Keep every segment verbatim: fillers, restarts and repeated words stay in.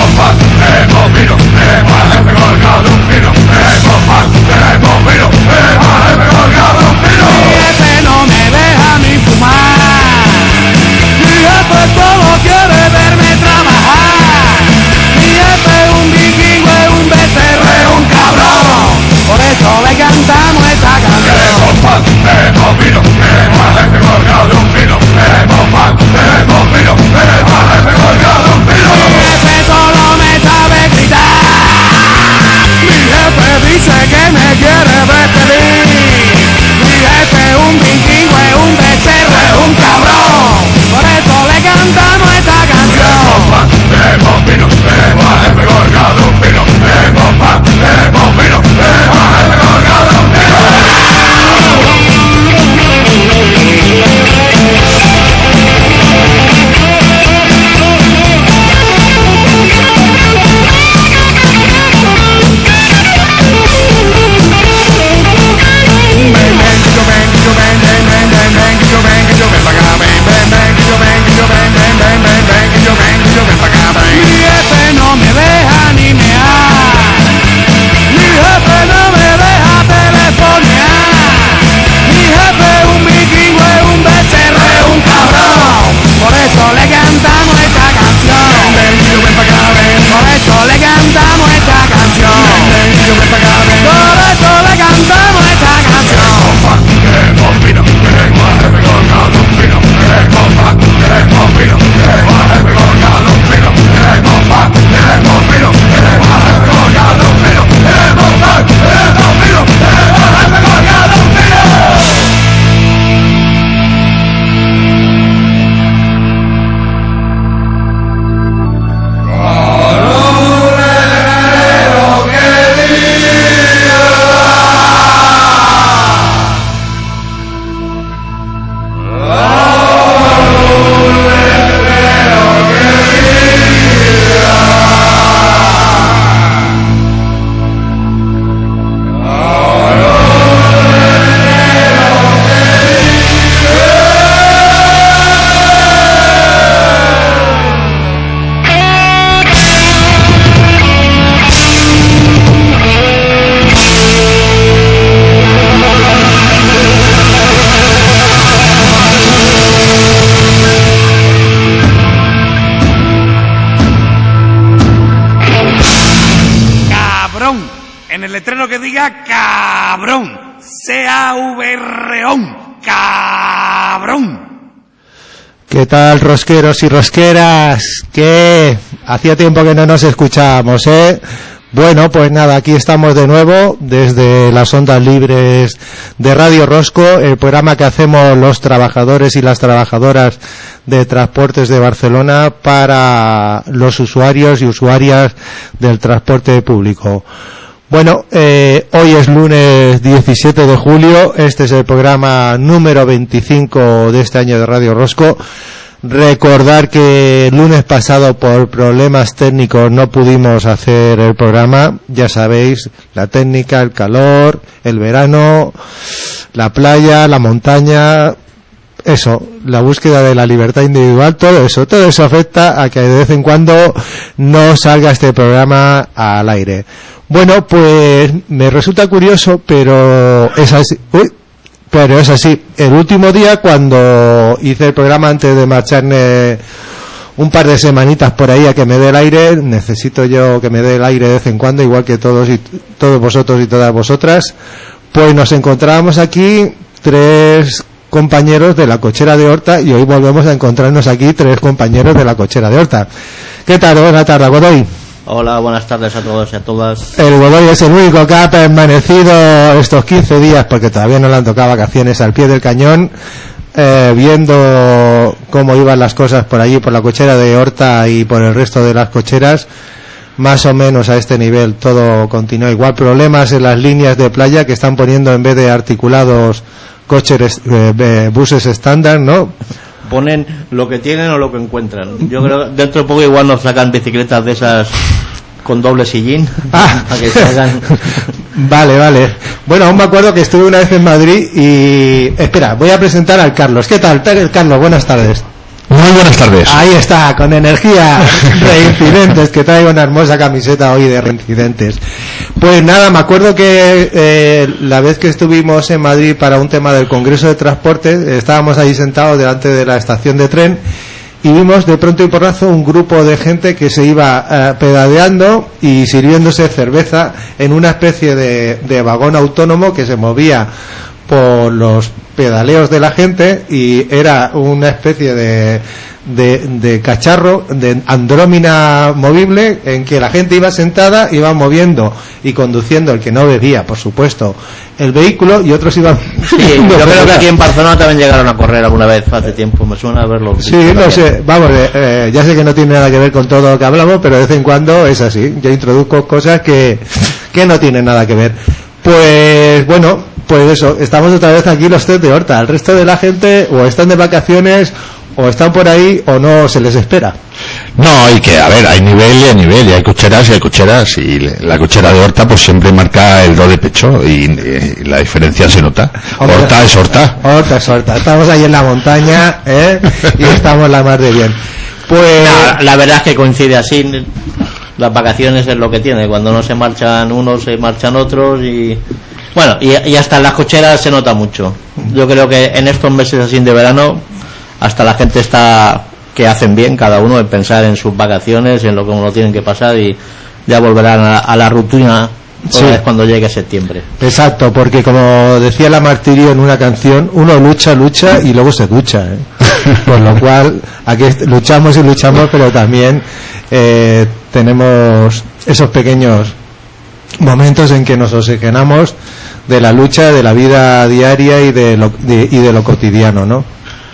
Cabrón, C A V R O N, cabrón. ¿Qué tal, rosqueros y rosqueras? ¿Qué? Hacía tiempo que no nos escuchábamos, ¿eh? Bueno, pues nada, aquí estamos de nuevo desde las ondas libres de Radio Rosco, el programa que hacemos los trabajadores y las trabajadoras de Transportes de Barcelona para los usuarios y usuarias del transporte público. Bueno, eh, hoy es lunes diecisiete de julio, este es el programa número veinticinco de este año de Radio Rosco. Recordar que el lunes pasado por problemas técnicos no pudimos hacer el programa, ya sabéis, la técnica, el calor, el verano, la playa, la montaña, eso, la búsqueda de la libertad individual, todo eso, todo eso afecta a que de vez en cuando no salga este programa al aire. Bueno, pues me resulta curioso, pero es así, uy, pero es así. El último día, cuando hice el programa antes de marcharme un par de semanitas por ahí a que me dé el aire, necesito yo que me dé el aire de vez en cuando, igual que todos y todos vosotros y todas vosotras, pues nos encontrábamos aquí tres compañeros de la Cochera de Horta y hoy volvemos a encontrarnos aquí tres compañeros de la Cochera de Horta. ¿Qué tal? Buenas tardes, Godoy. Hola, buenas tardes a todos y a todas. El Godoy es el único que ha permanecido estos quince días, porque todavía no le han tocado vacaciones, al pie del cañón, eh, viendo cómo iban las cosas por allí, por la Cochera de Horta y por el resto de las cocheras. Más o menos a este nivel todo continúa igual. Problemas en las líneas de playa que están poniendo en vez de articulados coches, eh, buses estándar, ¿no? Ponen lo que tienen o lo que encuentran. Yo creo que dentro de poco igual nos sacan bicicletas de esas con doble sillín. Ah. Para que salgan. Vale, vale. Bueno, aún me acuerdo que estuve una vez en Madrid y... Espera, voy a presentar al Carlos. ¿Qué tal, Carlos? Buenas tardes. Muy buenas tardes. Ahí está, con energía, Reincidentes, que traigo una hermosa camiseta hoy de Reincidentes. Pues nada, me acuerdo que eh, la vez que estuvimos en Madrid para un tema del Congreso de Transporte, estábamos ahí sentados delante de la estación de tren y vimos de pronto y porrazo un grupo de gente que se iba eh, pedaleando y sirviéndose cerveza en una especie de, de vagón autónomo que se movía por los pedaleos de la gente, y era una especie de, de, de cacharro, de andrómina movible, en que la gente iba sentada, iba moviendo y conduciendo, el que no bebía, por supuesto, el vehículo, y otros iban... Sí, yo creo que aquí en Barcelona también llegaron a correr alguna vez hace tiempo, me suena a verlo. Sí, no sé, vamos, eh, eh, ya sé que no tiene nada que ver con todo lo que hablamos, pero de vez en cuando es así, yo introduzco cosas que, que no tienen nada que ver. Pues bueno, pues eso, estamos otra vez aquí los tres de Horta. El resto de la gente o están de vacaciones o están por ahí o no se les espera. No, hay que, a ver, hay nivel y hay nivel, y hay cocheras y hay cocheras, y la cochera de Horta pues siempre marca el do de pecho, y, y la diferencia se nota. Hombre, Horta es Horta. Horta es Horta. Estamos ahí en la montaña, ¿eh? Y estamos la más de bien. Pues la, la verdad es que coincide así. Las vacaciones es lo que tiene, cuando no se marchan unos, se marchan otros, y bueno, y, y hasta en las cocheras se nota mucho. Yo creo que en estos meses así de verano hasta la gente está que hacen bien cada uno en pensar en sus vacaciones, en lo que uno tienen que pasar, y ya volverán a, a la rutina otra vez cuando llegue septiembre. Exacto, porque como decía la Martirio en una canción, uno lucha, lucha y luego se ducha, ¿eh? Con lo cual aquí luchamos y luchamos, pero también eh, tenemos esos pequeños momentos en que nos oxigenamos de la lucha, de la vida diaria y de lo, de, y de lo cotidiano, ¿no?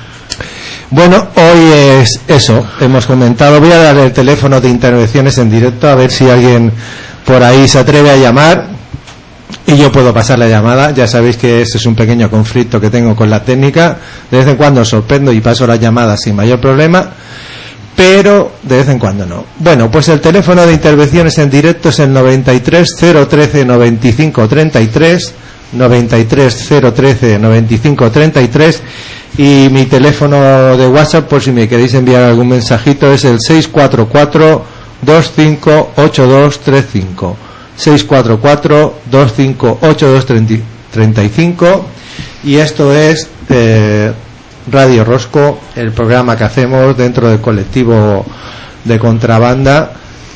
Bueno, hoy es eso, hemos comentado. Voy a dar el teléfono de intervenciones en directo, a ver si alguien por ahí se atreve a llamar y yo puedo pasar la llamada. Ya sabéis que este es un pequeño conflicto que tengo con la técnica. De vez en cuando sorprendo y paso la llamada sin mayor problema, pero de vez en cuando no. Bueno, pues el teléfono de intervenciones en directo es el noventa y tres cero trece noventa y cinco treinta y tres, noventa y tres cero trece noventa y cinco treinta y tres, y mi teléfono de WhatsApp, por si me queréis enviar algún mensajito, es el seis cuatro cuatro dos cinco ocho dos tres cinco, seis cuatro cuatro dos cinco ocho dos tres cinco, y esto es eh, Radio Rosco, el programa que hacemos dentro del colectivo de contrabanda,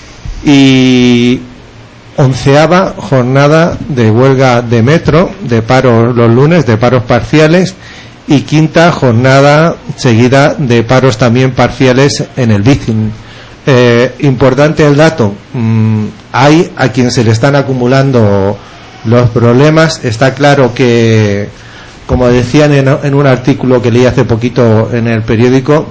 y onceava jornada de huelga de metro, de paros los lunes, de paros parciales, y quinta jornada seguida de paros también parciales en el Bicing. Eh, importante el dato, mm, hay a quien se le están acumulando los problemas. Está claro que, como decían en, en un artículo que leí hace poquito en el periódico,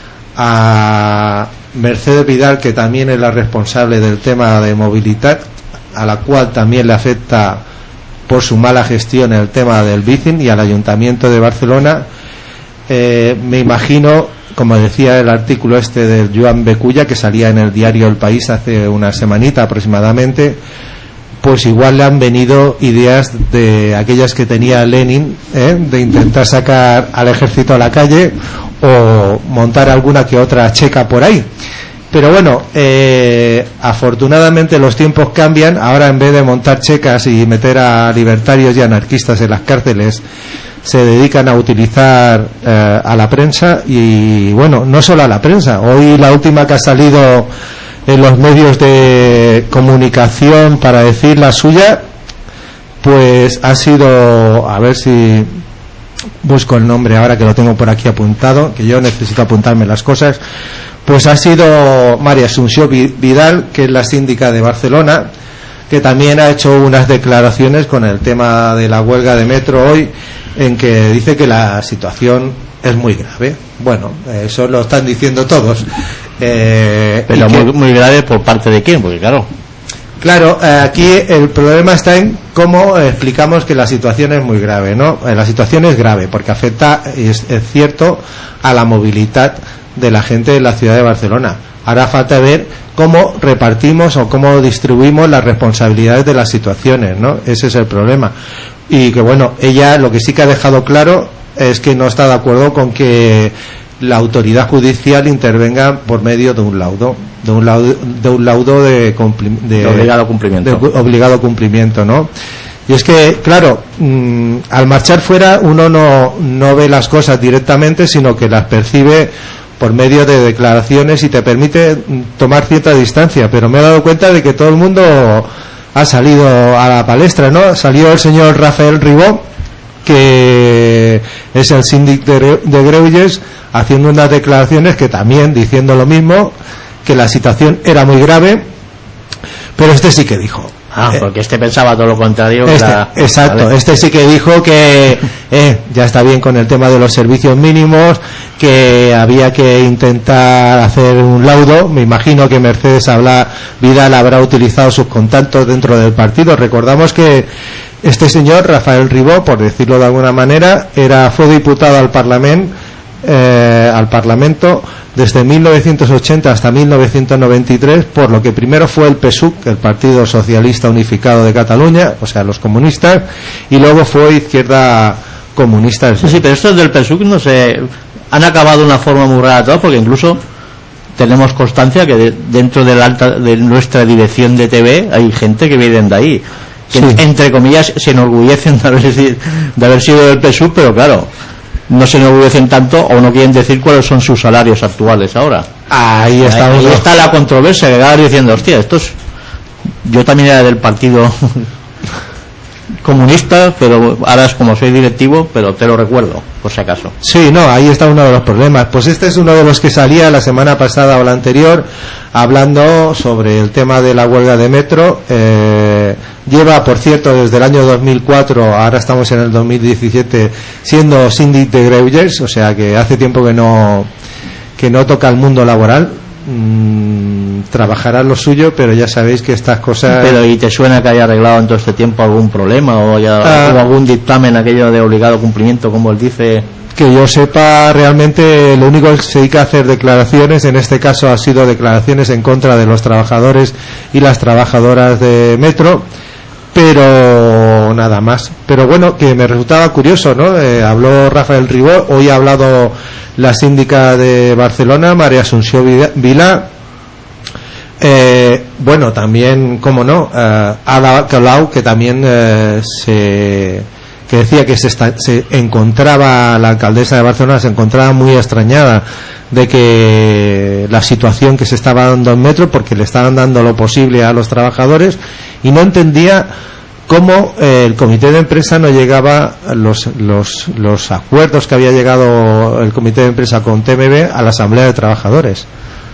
a Mercedes Vidal, que también es la responsable del tema de movilidad, a la cual también le afecta por su mala gestión el tema del Bicing, y al Ayuntamiento de Barcelona, eh, me imagino, como decía el artículo este del Joan Beculla, que salía en el diario El País hace una semanita aproximadamente, pues igual le han venido ideas de aquellas que tenía Lenin, ¿eh? De intentar sacar al ejército a la calle o montar alguna que otra checa por ahí. Pero bueno, eh, afortunadamente los tiempos cambian. Ahora, en vez de montar checas y meter a libertarios y anarquistas en las cárceles, se dedican a utilizar eh, a la prensa, y bueno, no solo a la prensa. Hoy la última que ha salido en los medios de comunicación para decir la suya, pues ha sido, a ver si busco el nombre ahora que lo tengo por aquí apuntado, que yo necesito apuntarme las cosas. Pues ha sido María Asunción Vidal, que es la síndica de Barcelona, que también ha hecho unas declaraciones con el tema de la huelga de metro hoy, en que dice que la situación es muy grave. Bueno, eso lo están diciendo todos. Eh, Pero que, muy, muy grave por parte de quién, porque claro. Claro, aquí el problema está en cómo explicamos que la situación es muy grave, ¿no? La situación es grave porque afecta, es, es cierto, a la movilidad de la gente de la ciudad de Barcelona. Ahora falta ver cómo repartimos o cómo distribuimos las responsabilidades de las situaciones, ¿no? Ese es el problema. Y que bueno, ella lo que sí que ha dejado claro es que no está de acuerdo con que la autoridad judicial intervenga por medio de un laudo, de un laudo de, un laudo de, cumpli- de, de obligado cumplimiento. de obligado cumplimiento, ¿no? Y es que, claro, mmm, al marchar fuera uno no, no ve las cosas directamente, sino que las percibe por medio de declaraciones y te permite tomar cierta distancia, pero me he dado cuenta de que todo el mundo ha salido a la palestra, ¿no? Salió el señor Rafael Ribó, que es el síndic de, de Greuges, haciendo unas declaraciones que también diciendo lo mismo, que la situación era muy grave, pero este sí que dijo. Ah, porque este pensaba todo lo contrario. Este, la... Exacto, ¿vale? Este sí que dijo que eh, ya está bien con el tema de los servicios mínimos, que había que intentar hacer un laudo. Me imagino que Mercedes habla, Vidal habrá utilizado sus contactos dentro del partido. Recordamos que este señor, Rafael Ribó, por decirlo de alguna manera, era fue diputado al Parlamento, eh, al Parlamento desde mil novecientos ochenta hasta mil novecientos noventa y tres, por lo que primero fue el P S U C, el Partido Socialista Unificado de Cataluña, o sea, los comunistas, y luego fue Izquierda Comunista. Sí, sí, pero estos del P S U C no sé, han acabado de una forma muy rara todo, porque incluso tenemos constancia que de, dentro de, la alta, de nuestra dirección de T V hay gente que viene de ahí, que sí, entre comillas se enorgullecen de haber, de haber sido del P S U C, pero claro, no se enorgullecen tanto o no quieren decir cuáles son sus salarios actuales ahora. Ahí está, ahí, ahí está la controversia, que acabas diciendo, hostia, estos, yo también era del partido comunista, pero ahora es como soy directivo, pero te lo recuerdo, por si acaso. Sí, no, ahí está uno de los problemas. Pues este es uno de los que salía la semana pasada o la anterior, hablando sobre el tema de la huelga de metro. Eh, lleva, por cierto, desde el año dos mil cuatro, ahora estamos en el dos mil diecisiete, siendo síndic de Greuges, o sea que hace tiempo que no que no toca el mundo laboral. Mm, trabajará lo suyo, pero ya sabéis que estas cosas. Pero ¿y te suena que haya arreglado en todo este tiempo algún problema o haya ah, algún dictamen aquello de obligado cumplimiento, como él dice? Que yo sepa, realmente lo único que se dedica a hacer declaraciones, en este caso ha sido declaraciones en contra de los trabajadores y las trabajadoras de metro, pero nada más. Pero bueno, que me resultaba curioso, ¿no? Eh, habló Rafael Ribó, hoy ha hablado la síndica de Barcelona, María Asunción Vilá. Eh, bueno, también, como no, eh, Ada Colau, que también eh, se que decía que se, está, se encontraba, la alcaldesa de Barcelona se encontraba muy extrañada de que la situación que se estaba dando en metro, porque le estaban dando lo posible a los trabajadores, y no entendía cómo eh, el comité de empresa no llegaba los, los, los acuerdos que había llegado el comité de empresa con T M B a la asamblea de trabajadores.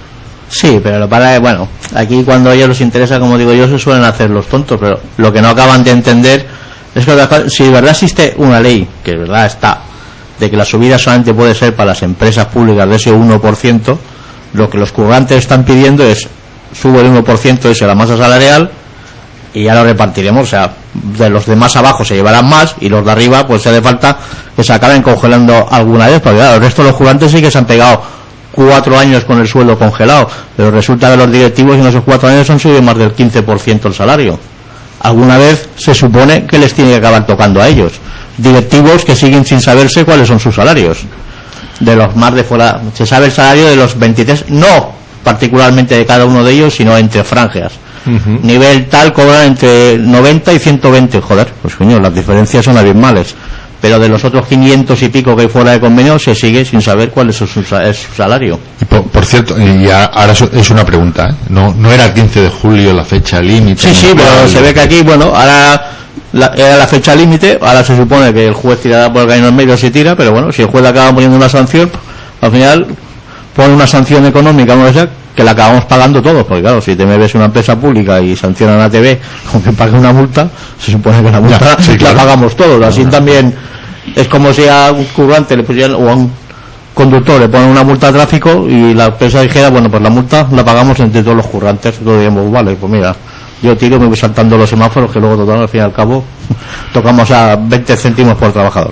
Sí, pero lo para es, bueno, aquí cuando a ellos les interesa, como digo yo, se suelen hacer los tontos, pero lo que no acaban de entender es que si de verdad existe una ley, que de verdad está, de que la subida solamente puede ser para las empresas públicas de ese uno por ciento, lo que los currantes están pidiendo es sube el uno por ciento de la masa salarial y ya lo repartiremos, o sea, de los de más abajo se llevarán más y los de arriba pues se hace falta que se acaben congelando alguna vez, porque claro, el resto de los currantes sí que se han pegado cuatro años con el sueldo congelado, pero resulta que los directivos en esos cuatro años han subido más del quince por ciento el salario. Alguna vez se supone que les tiene que acabar tocando a ellos, directivos que siguen sin saberse cuáles son sus salarios, de los más de fuera, se sabe el salario de los veintitrés, no particularmente de cada uno de ellos, sino entre franjas. Uh-huh. Nivel tal cobran entre noventa y ciento veinte, joder, pues coño, las diferencias son abismales, pero de los otros quinientos y pico que hay fuera de convenio se sigue sin saber cuál es su, su, es su salario. Y por, por cierto, y ahora es una pregunta, ¿eh? no no era el quince de julio la fecha límite. Sí, sí, pero se ve que aquí, bueno, ahora la, era la fecha límite, ahora se supone que el juez tirará por el camino en medio si tira, pero bueno, si el juez acaba poniendo una sanción, al final pone una sanción económica, no sé, que la acabamos pagando todos, porque claro, si te me ves una empresa pública y sancionan a T V con que pague una multa, se supone que la multa ya, sí, claro, la pagamos todos. Así no, también es como si a un currante le pusieran, o a un conductor le ponen una multa de tráfico y la empresa dijera, bueno, pues la multa la pagamos entre todos los currantes. Todos digamos, vale, pues mira, yo tiro, me voy saltando los semáforos, que luego total, al fin y al cabo tocamos a veinte céntimos por trabajador.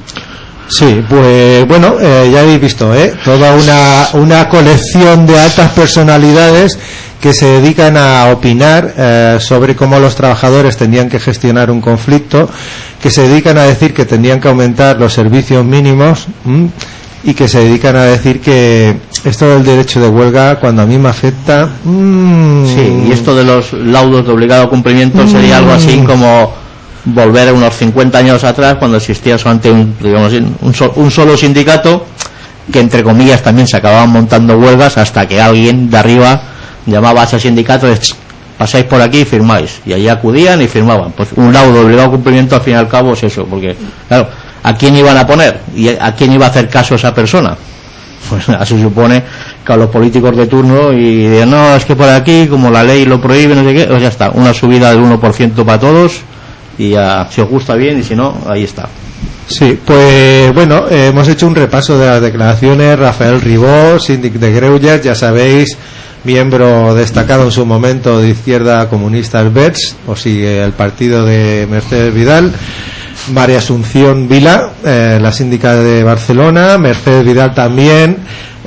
Sí, pues bueno, eh, ya habéis visto, ¿eh? Toda una, una colección de altas personalidades que se dedican a opinar eh, sobre cómo los trabajadores tendrían que gestionar un conflicto, que se dedican a decir que tendrían que aumentar los servicios mínimos, ¿m? y que se dedican a decir que esto del derecho de huelga, cuando a mí me afecta... Mmm, sí, y esto de los laudos de obligado cumplimiento mmm, sería algo así como volver a unos cincuenta años atrás, cuando existía solamente un, digamos, un, so, un solo sindicato, que entre comillas también se acababan montando huelgas, hasta que alguien de arriba llamaba a ese sindicato de, pasáis por aquí y firmáis, y allí acudían y firmaban. Pues un laudo de obligado cumplimiento al fin y al cabo es eso, porque claro, ¿a quién iban a poner? ¿Y a quién iba a hacer caso esa persona? Pues nada, se supone que a los políticos de turno, y de no, es que por aquí, como la ley lo prohíbe, no sé qué, pues ya está, una subida del uno por ciento para todos, y ya, si os gusta bien, y si no, ahí está. Sí, pues bueno, eh, hemos hecho un repaso de las declaraciones. Rafael Ribó, síndic de Greuges, ya sabéis, miembro destacado en su momento de Izquierda Comunista el B E T S, o sigue el partido de Mercedes Vidal. María Asunción Vila, eh, la síndica de Barcelona. Mercedes Vidal también,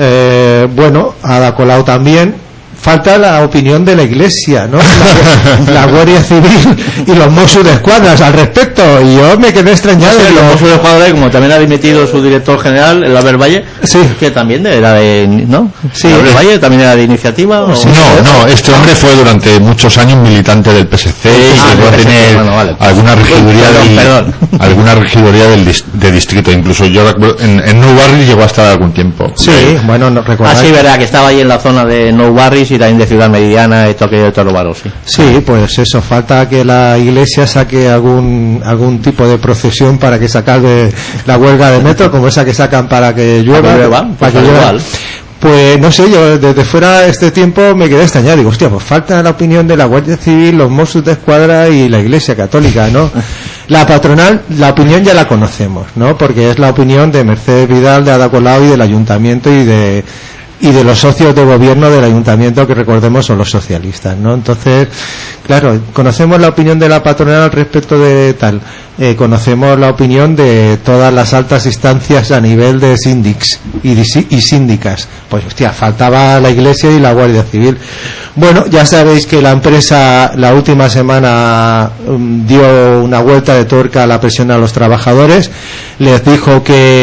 eh, bueno, Ada Colau también. Falta la opinión de la Iglesia, ¿no? La, la Guardia Civil y los Mossos de Escuadra al respecto, y yo me quedé extrañado. Sí, los Mossos de Escuadra, como también ha dimitido su director general, el Albert Valle, sí, que también era de, ¿no? Sí. ¿El Albert Valle también era de iniciativa? ¿O? Sí, no, no, este hombre fue durante muchos años militante del P S C y ah, llegó a tener bueno, vale. alguna regiduría perdón, del, perdón. alguna regiduría del de distrito, incluso yo en, en Nou Barris llegó a estar algún tiempo. Sí, eh, bueno, no recuerdo. Ah, sí, verdad, que estaba ahí en la zona de Nou Barris y también de Ciudad Meridiana y todo aquello de Torobaro, sí. Sí, pues eso, falta que la Iglesia saque algún algún tipo de procesión para que sacar de la huelga de metro, como esa que sacan para que llueva, para que llueva, para que llueva. Pues no sé, yo desde fuera este tiempo me quedé extrañado, digo, hostia, pues falta la opinión de la Guardia Civil, los Mossos de Escuadra y la Iglesia Católica, ¿no? La patronal, la opinión ya la conocemos, ¿no? Porque es la opinión de Mercedes Vidal, de Ada Colau y del Ayuntamiento y de y de los socios de gobierno del ayuntamiento, que recordemos son los socialistas, ¿no? Entonces, claro, conocemos la opinión de la patronal al respecto de tal, eh, conocemos la opinión de todas las altas instancias a nivel de síndics y, y síndicas. Pues hostia, faltaba la Iglesia y la Guardia Civil. Bueno, ya sabéis que la empresa la última semana um, dio una vuelta de tuerca a la presión a los trabajadores, les dijo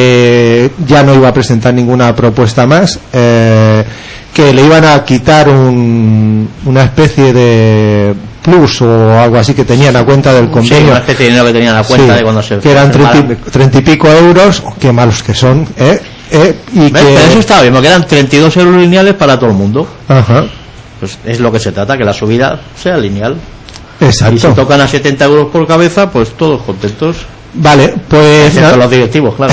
que ya no iba a presentar ninguna propuesta más, eh, que le iban a quitar un, una especie de plus o algo así que tenían a cuenta del convenio. Sí, una especie de dinero que tenían a cuenta sí, de cuando se... que eran treinta y pico euros, qué malos que son, ¿eh? eh y que... Pero eso estaba bien, porque eran treinta y dos euros lineales para todo el mundo. Ajá. Pues es lo que se trata, que la subida sea lineal. Exacto. Y si tocan a setenta euros por cabeza, pues todos contentos. Vale, pues... Excepto los directivos, claro.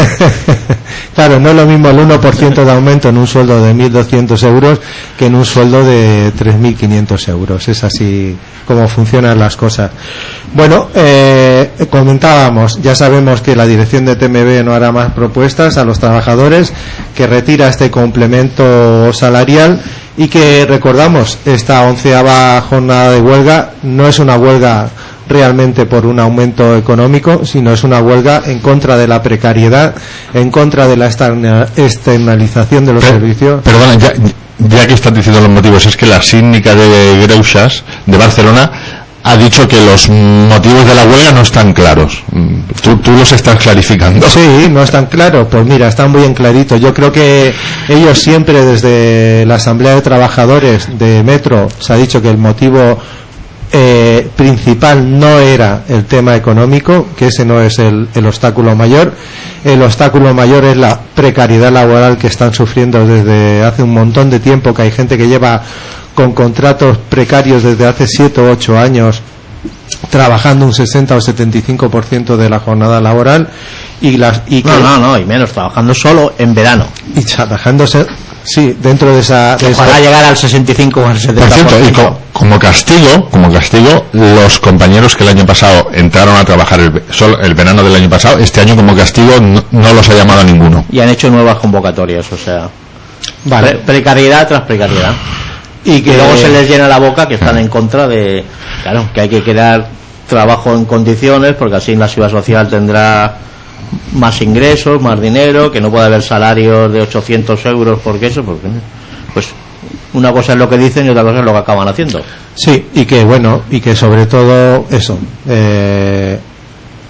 Claro, no es lo mismo el uno por ciento de aumento en un sueldo de mil doscientos euros que en un sueldo de tres mil quinientos euros. Es así como funcionan las cosas. Bueno, eh, comentábamos, ya sabemos que la dirección de T M B no hará más propuestas a los trabajadores, que retira este complemento salarial y que, recordamos, esta onceava jornada de huelga no es una huelga realmente por un aumento económico, sino es una huelga en contra de la precariedad, en contra de la externalización de los pero, servicios. Perdona, ya, ya que estás diciendo los motivos, es que la síndica de Greuges de Barcelona ha dicho que los motivos de la huelga no están claros. Tú, tú los estás clarificando. Sí, no están claros. Pues mira, están muy bien claritos. Yo creo que ellos siempre, desde la Asamblea de Trabajadores de Metro, se ha dicho que el motivo Eh, principal no era el tema económico, que ese no es el, el obstáculo mayor. El obstáculo mayor es la precariedad laboral que están sufriendo desde hace un montón de tiempo, que hay gente que lleva con contratos precarios desde hace siete o ocho años trabajando un sesenta o setenta y cinco por ciento de la jornada laboral y las y no, que, no, no, y menos, trabajando solo en verano y trabajándose sí, dentro de esa... De ojalá esa... llegar al sesenta y cinco o al setenta por ciento. Por cierto, y co como castigo, como castigo, los compañeros que el año pasado entraron a trabajar el, solo el verano del año pasado, este año como castigo no, no los ha llamado a ninguno. Y han hecho nuevas convocatorias, o sea... Vale. Pre precariedad tras precariedad. Y que y luego se les llena la boca que están en contra de... Claro, que hay que crear trabajo en condiciones, porque así la seguridad social tendrá más ingresos, más dinero, que no puede haber salarios de ochocientos euros porque eso, porque pues una cosa es lo que dicen y otra cosa es lo que acaban haciendo. Sí, y que bueno, y que sobre todo eso, eh,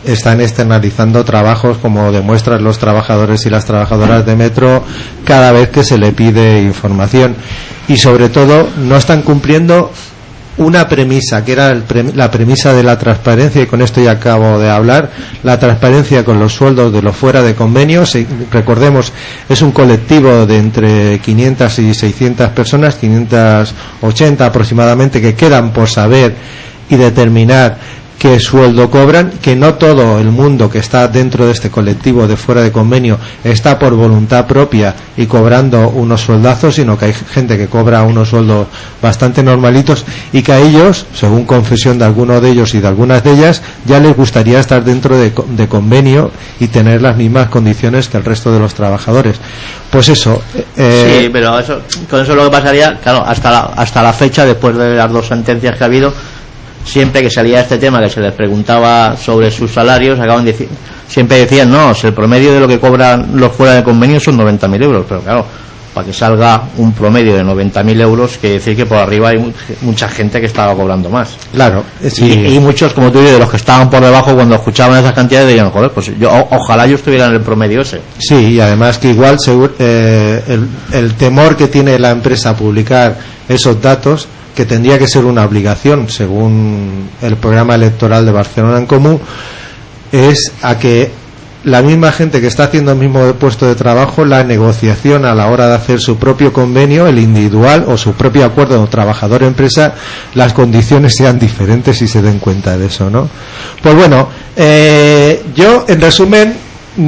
están externalizando trabajos, como demuestran los trabajadores y las trabajadoras de Metro cada vez que se le pide información, y sobre todo no están cumpliendo una premisa, que era el pre- la premisa de la transparencia, y con esto ya acabo de hablar, la transparencia con los sueldos de los fuera de convenio. Se, recordemos, es un colectivo de entre quinientas y seiscientas personas, quinientas ochenta aproximadamente, que quedan por saber y determinar qué sueldo cobran, que no todo el mundo que está dentro de este colectivo de fuera de convenio está por voluntad propia y cobrando unos sueldazos, sino que hay gente que cobra unos sueldos bastante normalitos, y que a ellos, según confesión de algunos de ellos y de algunas de ellas, ya les gustaría estar dentro de, de convenio y tener las mismas condiciones que el resto de los trabajadores. Pues eso. Eh, sí, pero eso, con eso lo que pasaría, claro, hasta la, hasta la fecha, después de las dos sentencias que ha habido, siempre que salía este tema, que se les preguntaba sobre sus salarios, acaban de decir, siempre decían, no, si el promedio de lo que cobran los fuera de convenio son noventa mil euros, pero claro, para que salga un promedio de noventa mil euros, quiere decir que por arriba hay mucha gente que estaba cobrando más. Claro, sí. y, y muchos, como tú dices, de los que estaban por debajo, cuando escuchaban esas cantidades, decían, joder, pues yo, o, ojalá yo estuviera en el promedio ese. Sí, y además que igual seguro, eh, el, el temor que tiene la empresa a publicar esos datos, que tendría que ser una obligación según el programa electoral de Barcelona en Comú, es a que la misma gente que está haciendo el mismo puesto de trabajo, la negociación a la hora de hacer su propio convenio, el individual o su propio acuerdo trabajador-empresa, las condiciones sean diferentes y se den cuenta de eso, ¿no? Pues bueno, eh, yo en resumen,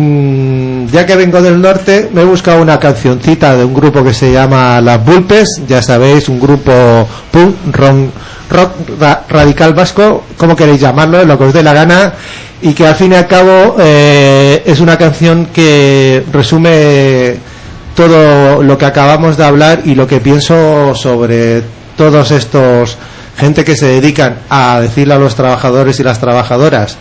ya que vengo del norte, me he buscado una cancioncita de un grupo que se llama Las Vulpes, ya sabéis, un grupo punk, rock, rock ra, radical vasco, como queréis llamarlo, lo que os dé la gana, y que al fin y al cabo eh, es una canción que resume todo lo que acabamos de hablar y lo que pienso sobre todos estos gente que se dedican a decirle a los trabajadores y las trabajadoras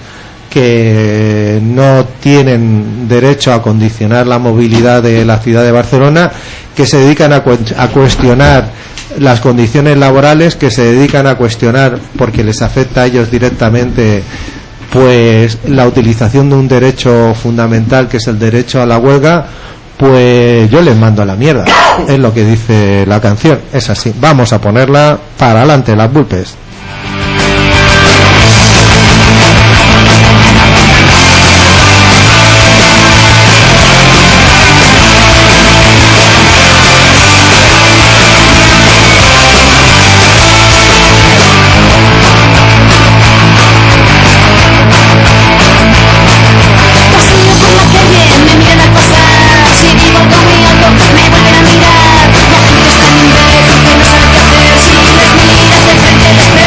que no tienen derecho a condicionar la movilidad de la ciudad de Barcelona, que se dedican a, cu- a cuestionar las condiciones laborales, que se dedican a cuestionar, porque les afecta a ellos directamente, pues la utilización de un derecho fundamental que es el derecho a la huelga. Pues yo les mando a la mierda, es lo que dice la canción, es así. Vamos a ponerla para adelante, Las Vulpes. Me vuelven a mirar, la gente está en vez, que no sabe qué hacer si les miras de frente.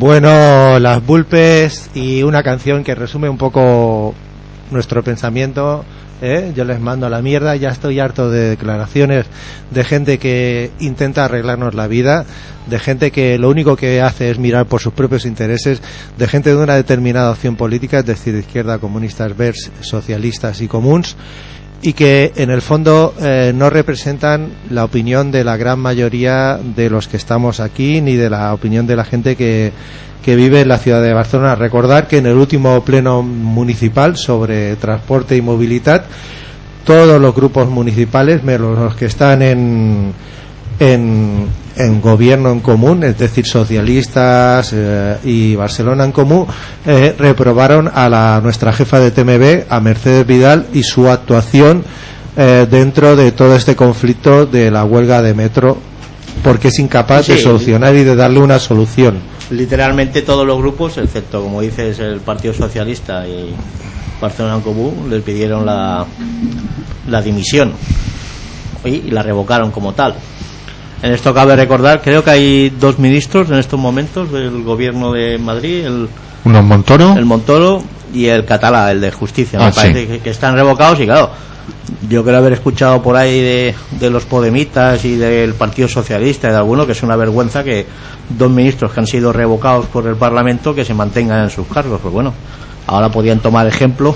Bueno, las Vulpes y una canción que resume un poco nuestro pensamiento. ¿Eh? Yo les mando a la mierda, ya estoy harto de declaraciones de gente que intenta arreglarnos la vida, de gente que lo único que hace es mirar por sus propios intereses, de gente de una determinada opción política, es decir, de izquierda, comunistas, verds, socialistas y comuns, y que en el fondo eh, no representan la opinión de la gran mayoría de los que estamos aquí, ni de la opinión de la gente que que vive en la ciudad de Barcelona. Recordar que en el último pleno municipal sobre transporte y movilidad, todos los grupos municipales, menos los que están en, en, en gobierno en común, es decir, socialistas eh, y Barcelona en común, eh, reprobaron a la, nuestra jefa de T M B, a Mercedes Vidal, y su actuación eh, dentro de todo este conflicto de la huelga de metro, porque es incapaz sí, de solucionar y de darle una solución. Literalmente todos los grupos, excepto, como dices, el Partido Socialista y Barcelona en Común, les pidieron la, la dimisión y la revocaron como tal. En esto cabe recordar, creo que hay dos ministros en estos momentos del gobierno de Madrid, el uno Montoro, el Montoro y el Catalá, el de Justicia. Ah, me parece sí. que, que están revocados y claro, yo creo haber escuchado por ahí de, de los podemitas y del Partido Socialista y de alguno que es una vergüenza que dos ministros que han sido revocados por el Parlamento que se mantengan en sus cargos. Pues bueno, ahora podían tomar ejemplo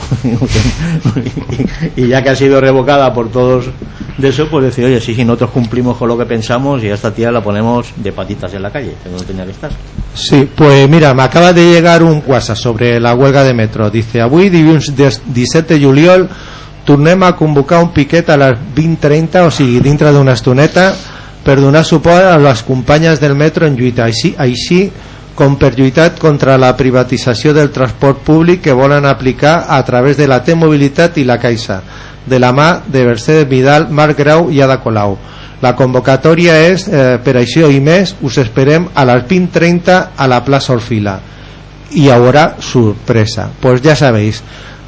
y, y ya que ha sido revocada por todos de eso, pues decir, oye, sí, sí, nosotros cumplimos con lo que pensamos y a esta tía la ponemos de patitas en la calle, que no tenía que estar. Sí, pues mira, me acaba de llegar un WhatsApp sobre la huelga de metro. Dice, avui dilluns disset de juliol tornem a convocar un piquet a les vint trenta, o sigui, dintre d'una estoneta, per donar suport a les companyes del metro en lluita, així, així com per lluitar contra la privatització del transport públic que volen aplicar a través de la T-Mobilitat i la Caixa, de la mà de Mercedes Vidal, Marc Grau i Ada Colau. La convocatòria és, eh, per això i més, us esperem a les vint trenta a la plaça Orfila. Y habrá sorpresa. Pues ya sabéis,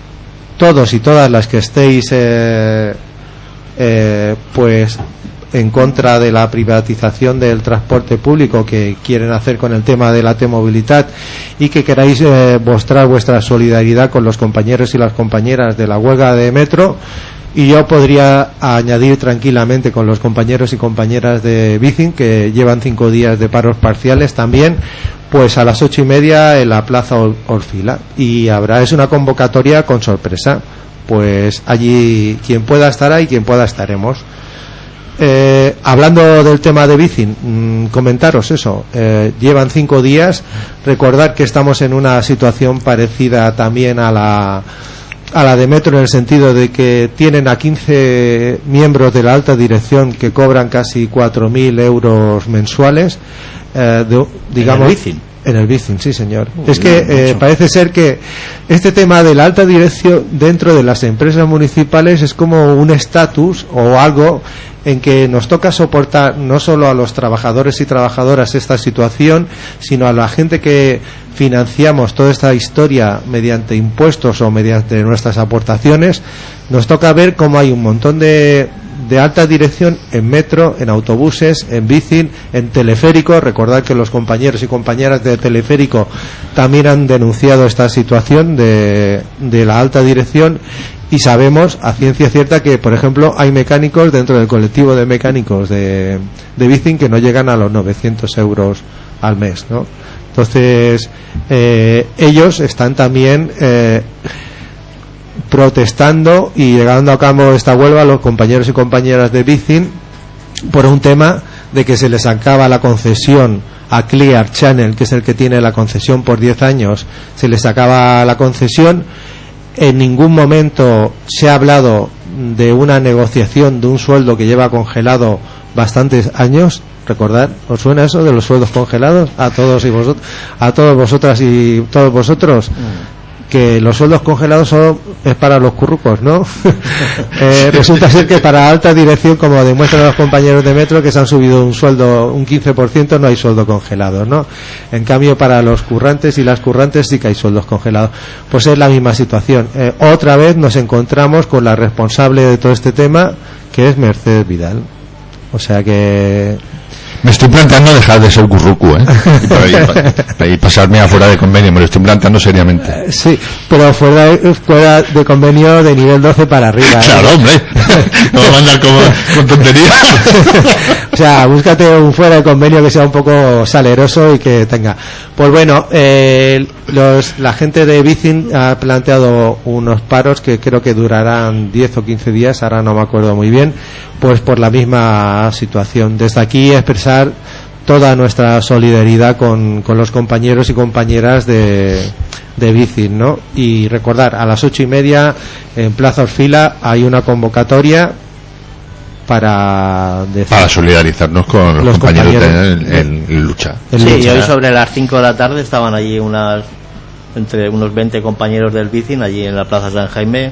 todos y todas las que estéis eh, eh, pues en contra de la privatización del transporte público que quieren hacer con el tema de la T-Mobilitat y que queráis eh, mostrar vuestra solidaridad con los compañeros y las compañeras de la huelga de metro, y yo podría añadir tranquilamente con los compañeros y compañeras de Bicing que llevan cinco días de paros parciales también, pues a las ocho y media en la plaza Orfila, y habrá, es una convocatoria con sorpresa, pues allí quien pueda estará y quien pueda estaremos. Eh, hablando del tema de Bicing, mmm, comentaros eso, eh, llevan cinco días, recordar que estamos en una situación parecida también a la a la de Metro, en el sentido de que tienen a quince miembros de la alta dirección que cobran casi cuatro mil euros mensuales, eh, de, digamos, ¿en el Bicing? En el Bicing, sí señor. Uy, es que eh, parece ser que este tema de la alta dirección dentro de las empresas municipales es como un estatus o algo en que nos toca soportar no solo a los trabajadores y trabajadoras esta situación, sino a la gente que financiamos toda esta historia mediante impuestos o mediante nuestras aportaciones. Nos toca ver cómo hay un montón de de alta dirección en metro, en autobuses, en Bicing, en teleférico. Recordad que los compañeros y compañeras de teleférico también han denunciado esta situación de, de la alta dirección, y sabemos a ciencia cierta que, por ejemplo, hay mecánicos dentro del colectivo de mecánicos de, de Bicing que no llegan a los novecientos euros al mes, ¿no? Entonces eh, ellos están también eh, protestando y llegando a cabo esta huelga, los compañeros y compañeras de Bicing, por un tema de que se les acaba la concesión a Clear Channel, que es el que tiene la concesión por diez años, se les acaba la concesión. En ningún momento se ha hablado de una negociación de un sueldo que lleva congelado bastantes años. Recordad, ¿os suena eso de los sueldos congelados? A todos y vosotros, a todos vosotras y todos vosotros. Mm. Que los sueldos congelados solo es para los currucos, ¿no? eh, resulta ser que para alta dirección, como demuestran los compañeros de Metro, que se han subido un sueldo un quince por ciento, no hay sueldo congelado, ¿no? En cambio, para los currantes y las currantes sí que hay sueldos congelados. Pues es la misma situación. Eh, otra vez nos encontramos con la responsable de todo este tema, que es Mercedes Vidal. O sea que Me estoy planteando dejar de ser currucu, ¿eh? Y, y, y pasarme a fuera de convenio, me lo estoy planteando seriamente. Sí, pero fuera de, fuera de convenio de nivel doce para arriba. ¿eh? Claro, hombre. No va a andar como, con tonterías. O sea, búscate un fuera de convenio que sea un poco saleroso y que tenga. Pues bueno, eh, los, la gente de Bicin ha planteado unos paros que creo que durarán diez o quince días, ahora no me acuerdo muy bien, pues por la misma situación. Desde aquí expresar toda nuestra solidaridad con, con los compañeros y compañeras de, de Bicin, ¿no? Y recordar, a las ocho y media en Plaza Orfila hay una convocatoria para decir, para solidarizarnos con los, los compañeros, compañeros de, en, en lucha. Sí, lucha. Y hoy sobre las cinco de la tarde estaban allí unas entre unos veinte compañeros del Bicin allí en la Plaza San Jaime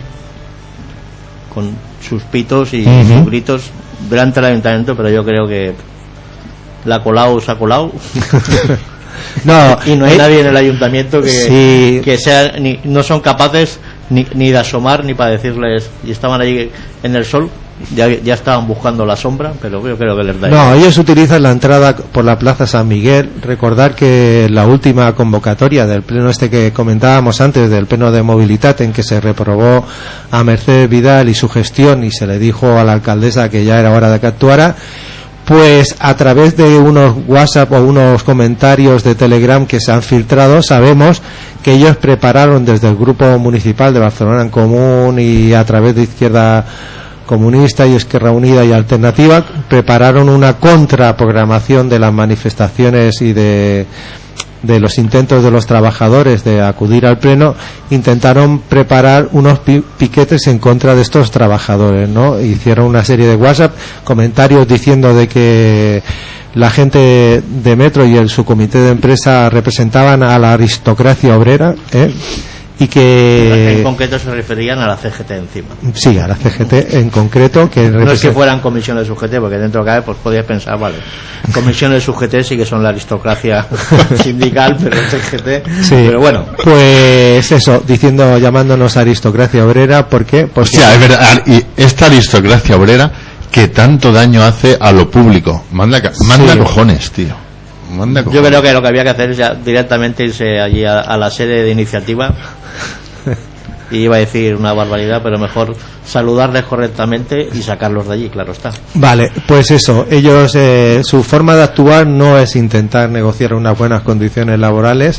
con sus pitos y uh-huh. sus gritos delante del ayuntamiento, pero yo creo que la colao se ha colado. No, y no hay eh, nadie en el ayuntamiento que, sí. que sea ni, no son capaces ni, ni de asomar ni para decirles, y estaban allí en el sol. Ya, ya estaban buscando la sombra, pero yo creo que les da. No, igual. Ellos utilizan la entrada por la Plaza San Miguel. Recordar que la última convocatoria del pleno este que comentábamos antes, del pleno de movilidad, en que se reprobó a Mercedes Vidal y su gestión y se le dijo a la alcaldesa que ya era hora de que actuara, pues a través de unos WhatsApp o unos comentarios de Telegram que se han filtrado, sabemos que ellos prepararon desde el Grupo Municipal de Barcelona en Común y a través de Izquierda Comunista y Esquerra Unida y Alternativa prepararon una contraprogramación de las manifestaciones y de, de los intentos de los trabajadores de acudir al pleno. Intentaron preparar unos pi- piquetes en contra de estos trabajadores, ¿no? Hicieron una serie de WhatsApp, comentarios diciendo de que la gente de Metro y el subcomité de empresa representaban a la aristocracia obrera, ¿eh? Y que en concreto se referían a la C G T encima. Sí, a la C G T en concreto, que no es que fueran comisiones de U G T, porque dentro de cada vez pues podías pensar, vale, comisiones de U G T sí que son la aristocracia sindical, pero el C G T, sí. Pero bueno, pues eso, diciendo, llamándonos aristocracia obrera, ¿por qué? Pues hostia, es verdad, y esta aristocracia obrera que tanto daño hace a lo público, manda, manda sí. cojones, tío. Yo creo que lo que había que hacer es ya directamente irse allí a, a la sede de iniciativa y iba a decir una barbaridad, pero mejor saludarles correctamente y sacarlos de allí, claro está. Vale, pues eso, ellos eh, su forma de actuar no es intentar negociar unas buenas condiciones laborales,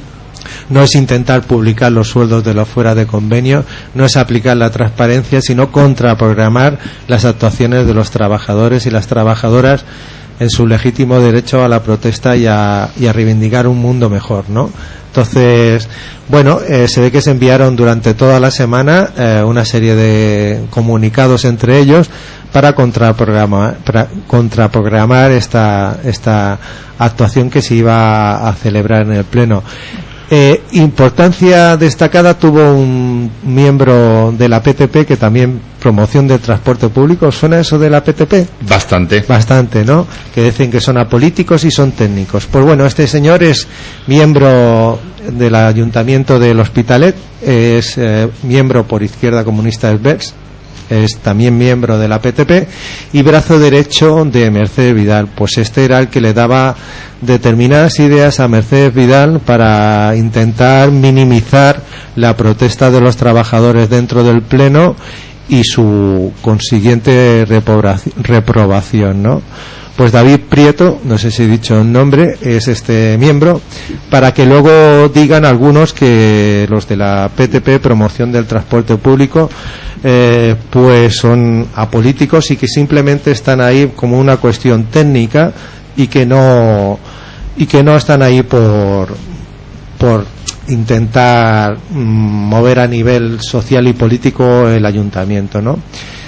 no es intentar publicar los sueldos de los fuera de convenio, no es aplicar la transparencia, sino contraprogramar las actuaciones de los trabajadores y las trabajadoras en su legítimo derecho a la protesta y a, y a reivindicar un mundo mejor, ¿no? Entonces, bueno, eh, se ve que se enviaron durante toda la semana eh, una serie de comunicados entre ellos para contraprogramar, para contraprogramar esta, esta actuación que se iba a celebrar en el pleno. Eh, importancia destacada tuvo un miembro de la P T P que también promoción del transporte público. ¿Suena eso de la P T P? Bastante. Bastante, ¿no? Que dicen que son apolíticos y son técnicos. Pues bueno, este señor es miembro del Ayuntamiento del Hospitalet, es eh, miembro por Izquierda Comunista del B E R S, es también miembro de la P T P y brazo derecho de Mercedes Vidal. Pues este era el que le daba determinadas ideas a Mercedes Vidal para intentar minimizar la protesta de los trabajadores dentro del pleno y su consiguiente reprobación, ¿no? Pues David Prieto, no sé si he dicho el nombre, es este miembro, para que luego digan algunos que los de la P T P, promoción del transporte público, eh, pues son apolíticos y que simplemente están ahí como una cuestión técnica y que no y que no están ahí por por intentar mm, mover a nivel social y político el ayuntamiento, ¿no?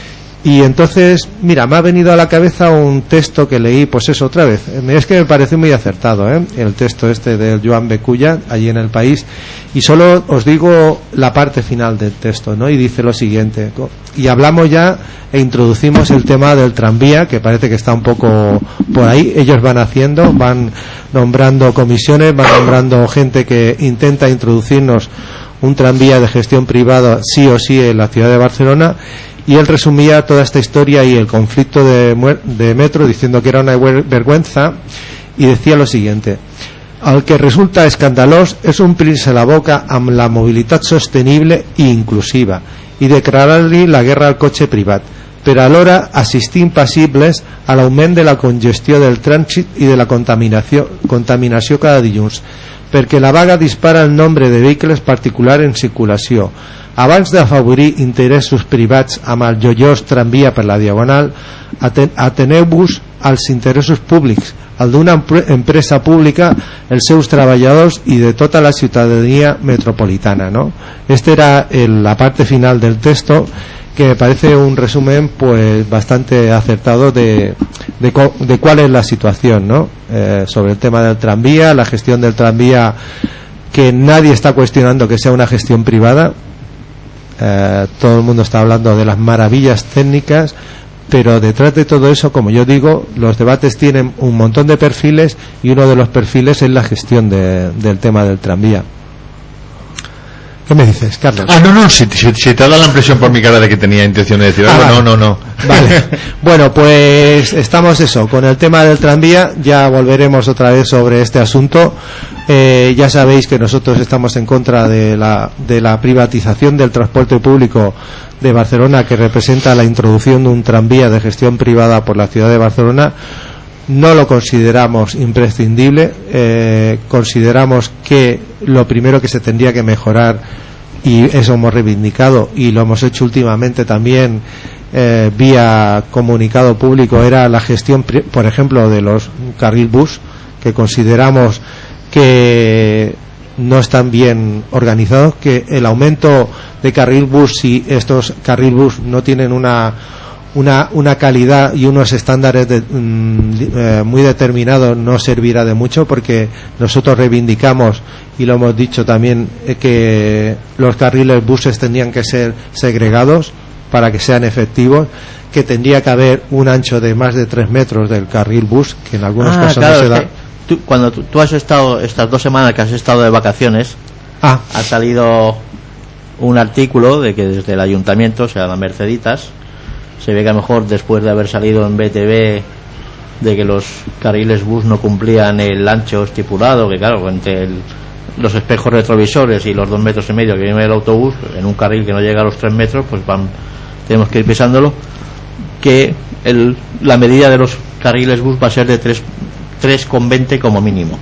Y entonces, mira, me ha venido a la cabeza un texto que leí, pues eso, otra vez. Es que me parece muy acertado, ¿eh? El texto este de Joan Beculla, allí en El País. Y solo os digo la parte final del texto, ¿no? Y dice lo siguiente. Y hablamos ya e introducimos el tema del tranvía, que parece que está un poco por ahí. Ellos van haciendo, van nombrando comisiones, van nombrando gente que intenta introducirnos un tranvía de gestión privada sí o sí en la ciudad de Barcelona. y él resumía toda esta historia y el conflicto de, de Metro diciendo que era una vergüenza, y decía lo siguiente: el que resulta escandalós és omplir-se la boca amb la mobilitat sostenible i inclusiva i declarar-li la guerra al cotxe privat, per alhora assistir impassibles a l'augment de la congestió del trànsit i de la contaminació, contaminació cada dilluns, perquè la vaga dispara el nombre de vehicles particulars en circulació. Abans d'afavorir interessos privats amb els joiós tramvia per la Diagonal, ateneu-vos als interessos públics, el d'una empresa pública, els seus treballadors i de tota la ciutadania metropolitana, ¿no? Esta era el, la parte final del texto, que me parece un resumen pues bastante acertado de, de, de cuál es la situación, ¿no? Eh, sobre el tema del tranvía, la gestión del tranvía, que nadie está cuestionando que sea una gestión privada. Eh, todo el mundo está hablando de las maravillas técnicas, pero detrás de todo eso, como yo digo, los debates tienen un montón de perfiles, y uno de los perfiles es la gestión de, del tema del tranvía. ¿Qué me dices, Carlos? Ah, no, no, si, si, si te ha dado la impresión por mi cara de que tenía intención de decir algo, ah, no, no, no. Vale. Bueno, pues estamos eso, con el tema del tranvía. Ya volveremos otra vez sobre este asunto. Eh, ya sabéis que nosotros estamos en contra de la, de la privatización del transporte público de Barcelona, que representa la introducción de un tranvía de gestión privada por la ciudad de Barcelona. No lo consideramos imprescindible. Eh, consideramos que lo primero que se tendría que mejorar, y eso hemos reivindicado y lo hemos hecho últimamente también eh, vía comunicado público, era la gestión, por ejemplo, de los carril bus, que consideramos que no están bien organizados, que el aumento de carril bus, si estos carril bus no tienen una Una, una calidad y unos estándares de, mm, eh, muy determinados, no servirá de mucho, porque nosotros reivindicamos, y lo hemos dicho también, eh, que los carriles buses tendrían que ser segregados para que sean efectivos, que tendría que haber un ancho de más de tres metros del carril bus, que en algunos ah, casos claro, no se es da. que tú, cuando tú, tú has estado estas dos semanas que has estado de vacaciones, ah. ha salido un artículo de que desde el ayuntamiento, o sea, las Merceditas, se ve que a lo mejor después de haber salido en B T V de que los carriles bus no cumplían el ancho estipulado, que claro, entre el, los espejos retrovisores y los dos metros y medio que viene el autobús, en un carril que no llega a los tres metros, pues van, tenemos que ir pisándolo, que el, la medida de los carriles bus va a ser de tres coma veinte como mínimo.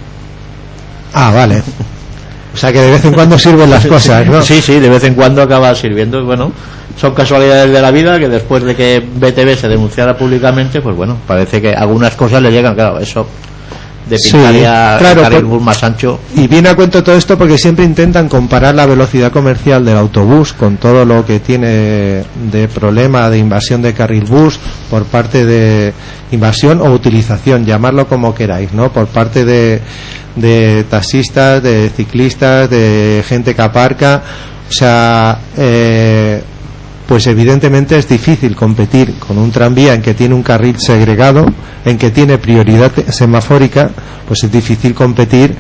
Ah, vale. O sea que de vez en cuando sirven las cosas, ¿no? Sí, sí, de vez en cuando acaba sirviendo. Bueno, son casualidades de la vida, que después de que B T V se denunciara públicamente, pues bueno, parece que algunas cosas le llegan, claro, eso de pintar sí, ya claro, el carril bus más ancho. Y viene a cuento todo esto porque siempre intentan comparar la velocidad comercial del autobús con todo lo que tiene de problema de invasión de carril bus por parte de invasión o utilización, llamarlo como queráis, ¿no? Por parte de de taxistas, de ciclistas, de gente que aparca. O sea, eh, pues evidentemente es difícil competir con un tranvía en que tiene un carril segregado, en que tiene prioridad semafórica. Pues es difícil competir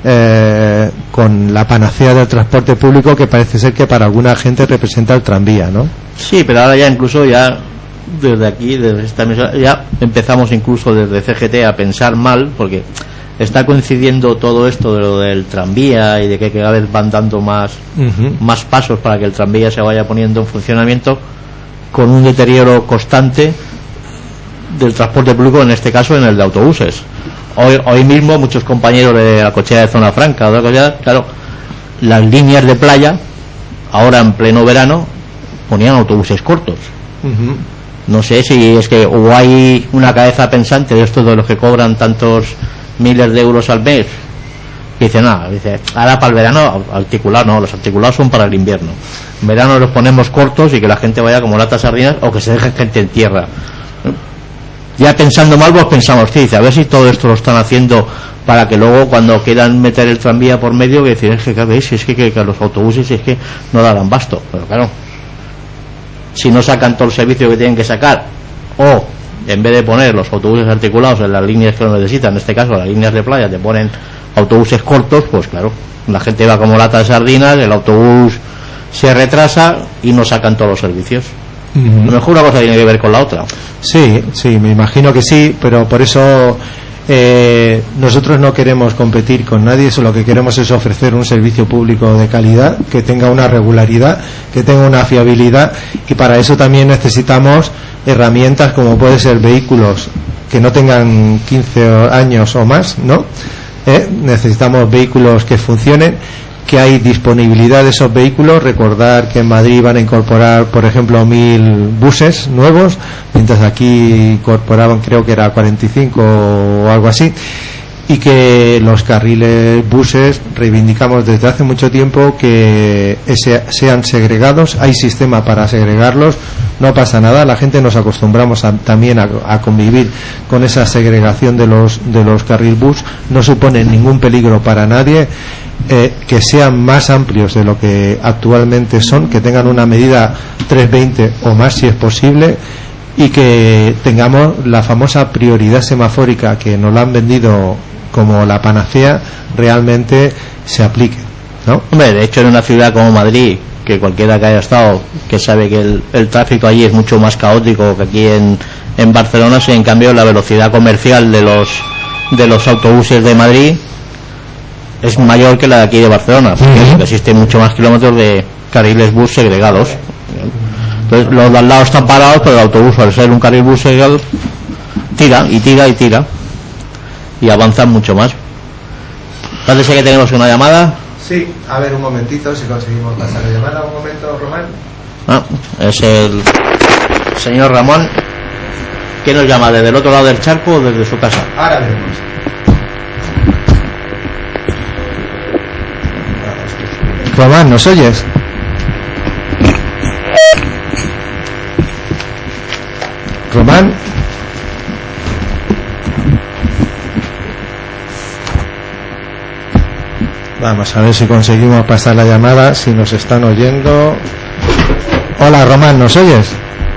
eh, con la panacea del transporte público, que parece ser que para alguna gente representa el tranvía, ¿no? Sí, pero ahora ya incluso ya desde aquí, desde esta mesa, ya empezamos incluso desde C G T a pensar mal, porque está coincidiendo todo esto de lo del tranvía y de que cada vez van dando más, uh-huh. más pasos para que el tranvía se vaya poniendo en funcionamiento, con un deterioro constante del transporte público, en este caso en el de autobuses. Hoy, hoy mismo muchos compañeros de la cochera de Zona Franca, otra cosa, claro, las líneas de playa, ahora en pleno verano, ponían autobuses cortos. Uh-huh. No sé si es que o hay una cabeza pensante de estos de los que cobran tantos miles de euros al mes, que dice nada, dice ahora para el verano articular, no, los articulados son para el invierno, en verano los ponemos cortos y que la gente vaya como latas sardinas, o que se deje gente en tierra. Ya pensando mal, pues pensamos, sí, dice, a ver si todo esto lo están haciendo para que luego cuando quieran meter el tranvía por medio, que decir, es que veis, es que, que, que los autobuses es que no darán basto. Pero claro, si no sacan todo el servicio que tienen que sacar, o en vez de poner los autobuses articulados en las líneas que lo necesitan, en este caso las líneas de playa, te ponen autobuses cortos, pues claro, la gente va como lata de sardinas, el autobús se retrasa y no sacan todos los servicios. Uh-huh. A lo mejor una cosa tiene que ver con la otra. Sí, sí, me imagino que sí, pero por eso eh, nosotros no queremos competir con nadie, eso lo que queremos es ofrecer un servicio público de calidad, que tenga una regularidad, que tenga una fiabilidad, y para eso también necesitamos herramientas como puede ser vehículos que no tengan quince años o más, ¿no? ¿Eh? Necesitamos vehículos que funcionen, que hay disponibilidad de esos vehículos. Recordar que en Madrid van a incorporar, por ejemplo, mil buses nuevos, mientras aquí incorporaban, creo que era cuarenta y cinco o algo así, y que los carriles buses reivindicamos desde hace mucho tiempo que ese, sean segregados. Hay sistema para segregarlos, no pasa nada, la gente nos acostumbramos a, también a, a convivir con esa segregación de los de los carril bus, no supone ningún peligro para nadie. Eh, que sean más amplios de lo que actualmente son, que tengan una medida trescientos veinte o más si es posible, y que tengamos la famosa prioridad semafórica que nos la han vendido como la panacea, realmente se aplique, ¿no? Hombre, de hecho en una ciudad como Madrid, que cualquiera que haya estado, que sabe que el, el tráfico allí es mucho más caótico que aquí en, en Barcelona, si en cambio la velocidad comercial de los de los autobuses de Madrid es mayor que la de aquí de Barcelona, porque uh-huh. existen mucho más kilómetros de carriles bus segregados. Entonces los de al lado están parados, pero el autobús, al ser un carril bus segregado, tira y tira y tira y avanzan mucho más. Parece que tenemos una llamada. Sí, a ver un momentito si conseguimos pasar la llamada. Un momento, Román. Ah, es el señor Ramón, que nos llama desde el otro lado del charco o desde su casa. Ahora veremos. Román, ¿nos oyes? Román. Vamos a ver si conseguimos pasar la llamada, si nos están oyendo. Hola, Román, ¿nos oyes?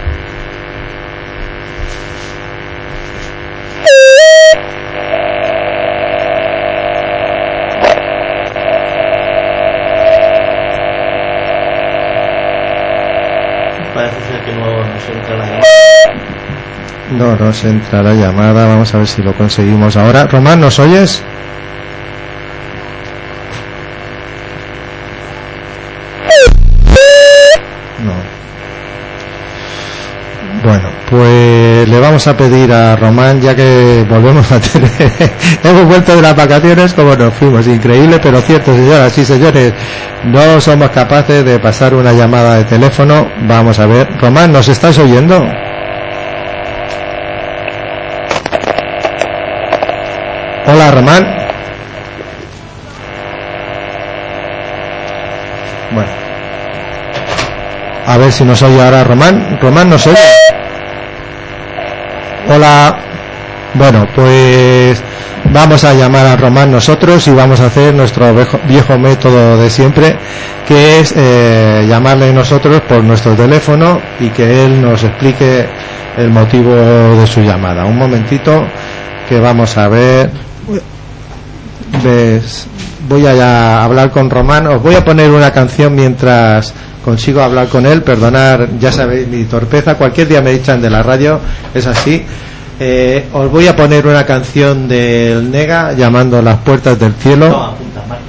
No nos entra la llamada. Vamos a ver si lo conseguimos ahora. Román, ¿nos oyes? No. Bueno, pues le vamos a pedir a Román, ya que volvemos a tener hemos vuelto de las vacaciones como nos fuimos, increíble pero cierto, señoras y señores, no somos capaces de pasar una llamada de teléfono. Vamos a ver, Román, ¿nos estás oyendo? Hola, Román. Bueno, a ver si nos oye ahora Román. Román, ¿nos oye? Hola. Bueno, pues vamos a llamar a Román nosotros y vamos a hacer nuestro viejo, viejo método de siempre, que es eh, llamarle nosotros por nuestro teléfono y que él nos explique el motivo de su llamada. Un momentito que vamos a ver. ¿Ves? Voy a ya hablar con Román. Os voy a poner una canción mientras consigo hablar con él. Perdonar, ya sabéis mi torpeza, cualquier día me echan de la radio, es así. Eh, os voy a poner una canción del Nega llamando Las Puertas del Cielo. No, apunta, Marta.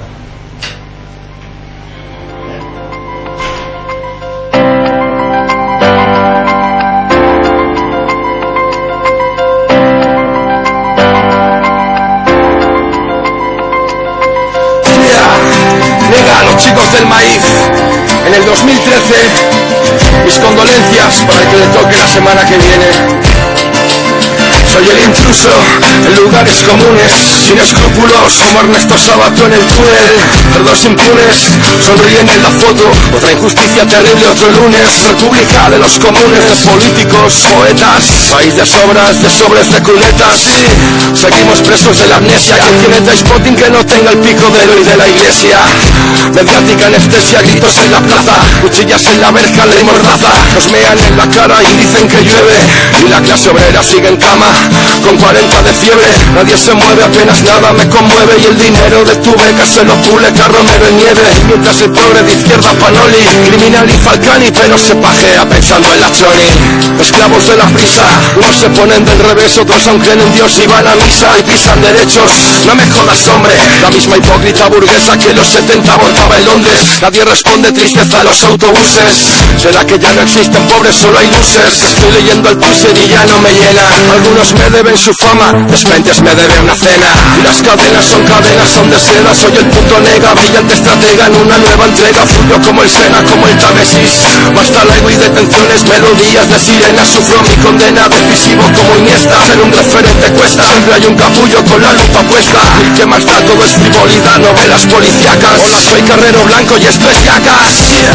Nega, los chicos del maíz. En el dos mil trece, mis condolencias para el que le toque la semana que viene. Soy el intruso en lugares comunes, sin escrúpulos como Ernesto Sabato en el túnel. Cerdos impunes sonríen en la foto, otra injusticia terrible otro lunes. República de los comunes, de políticos, poetas, país de sobras, de sobres de culetas. Sí, seguimos presos de la amnesia. ¿Quién tiene Trainspotting que no tenga el pico de héroe de la iglesia? Mediática anestesia, gritos en la plaza, cuchillas en la verja, ley mordaza. Nos mean en la cara y dicen que llueve, y la clase obrera sigue en cama con cuarenta de fiebre. Nadie se mueve, apenas nada me conmueve, y el dinero de tu beca se lo pule Carromero en nieve. Mientras el pobre de izquierda Panoli criminal y Falcani, pero se pajea pensando en la choni. Esclavos de la prisa, unos se ponen del revés, otros aún creen en Dios y van a misa y pisan derechos. No me jodas, hombre, la misma hipócrita burguesa que en los setenta abortaba en Londres. Nadie responde, tristeza a los autobuses. ¿Será que ya no existen pobres, solo hay losers? Estoy leyendo el Pulser y ya no me llena. Algunos me deben su fama, Despentes me debe una cena. Y las cadenas son cadenas, son de seda. Soy el puto nega, brillante estratega en una nueva entrega. Fluyo como el Sena, como el Támesis. Basta la y detenciones, melodías de sirena. Sufro mi condena, decisivo como Iniesta. Ser un referente cuesta, siempre hay un capullo con la lupa puesta. Y que más da, todo es frivolidad, novelas policíacas. Hola, soy Carrero Blanco y esto es Yacas. Yeah.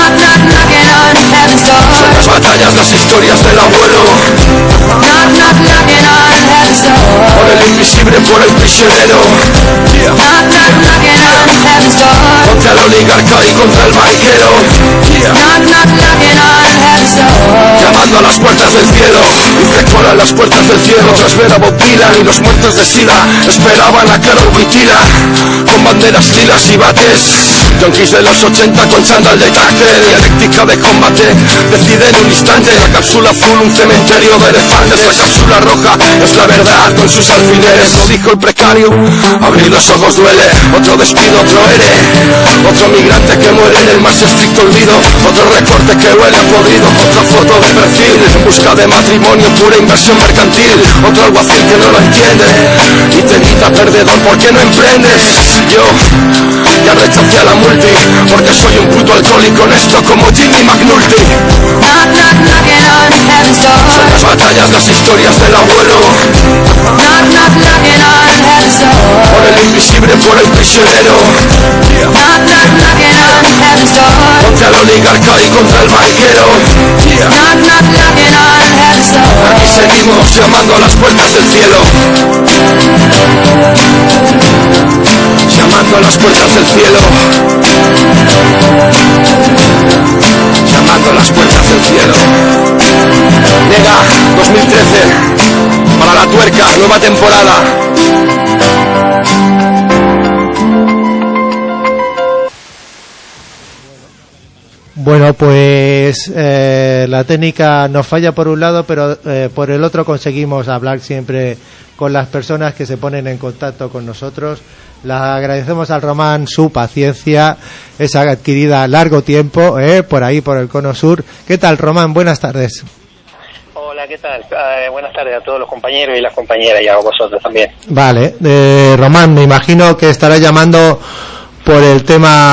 Son las batallas, las historias del abuelo. Por el invisible, por el prisionero. Yeah. Contra la oligarca y contra el banquero. Yeah. Llamando a las puertas del cielo, dice cola a las puertas del cielo. Tras ver a Bob Dylan y los muertos de sida, esperaban a Karol Wojtyla con banderas lilas y bates. Junkies de los ochenta con chándal de táctil, dialéctica de combate, decide en un instante. La cápsula azul, un cementerio de elefantes. La cápsula roja es la verdad con sus alfileres. Lo dijo el precario, abrir los ojos duele. Otro despido, otro ere, otro migrante que muere en el más estricto olvido. Otro recorte que huele a podrido, otra foto de perfil en busca de matrimonio, pura inversión mercantil. Otro alguacil que no lo entiende y te grita perdedor, ¿por qué no emprendes? Yo ya rechacé a la multi porque soy un puto alcohólico honesto como Jimmy McNulty. Son las batallas, las historias del abuelo. Por el invisible, por el prisionero. Contra el oligarca y contra el banquero. Aquí seguimos llamando a las puertas del cielo. Llamando a las puertas del cielo. Llamando a las puertas del cielo. Llega dos mil trece para la tuerca, nueva temporada. Bueno, pues eh, la técnica nos falla por un lado, pero eh, por el otro conseguimos hablar siempre con las personas que se ponen en contacto con nosotros. Le agradecemos al Román su paciencia, esa adquirida a largo tiempo, eh, por ahí, por el Cono Sur. ¿Qué tal, Román? Buenas tardes. Hola, ¿qué tal? Eh, buenas tardes a todos los compañeros y las compañeras y a vosotros también. Vale, eh, Román, me imagino que estará llamando por el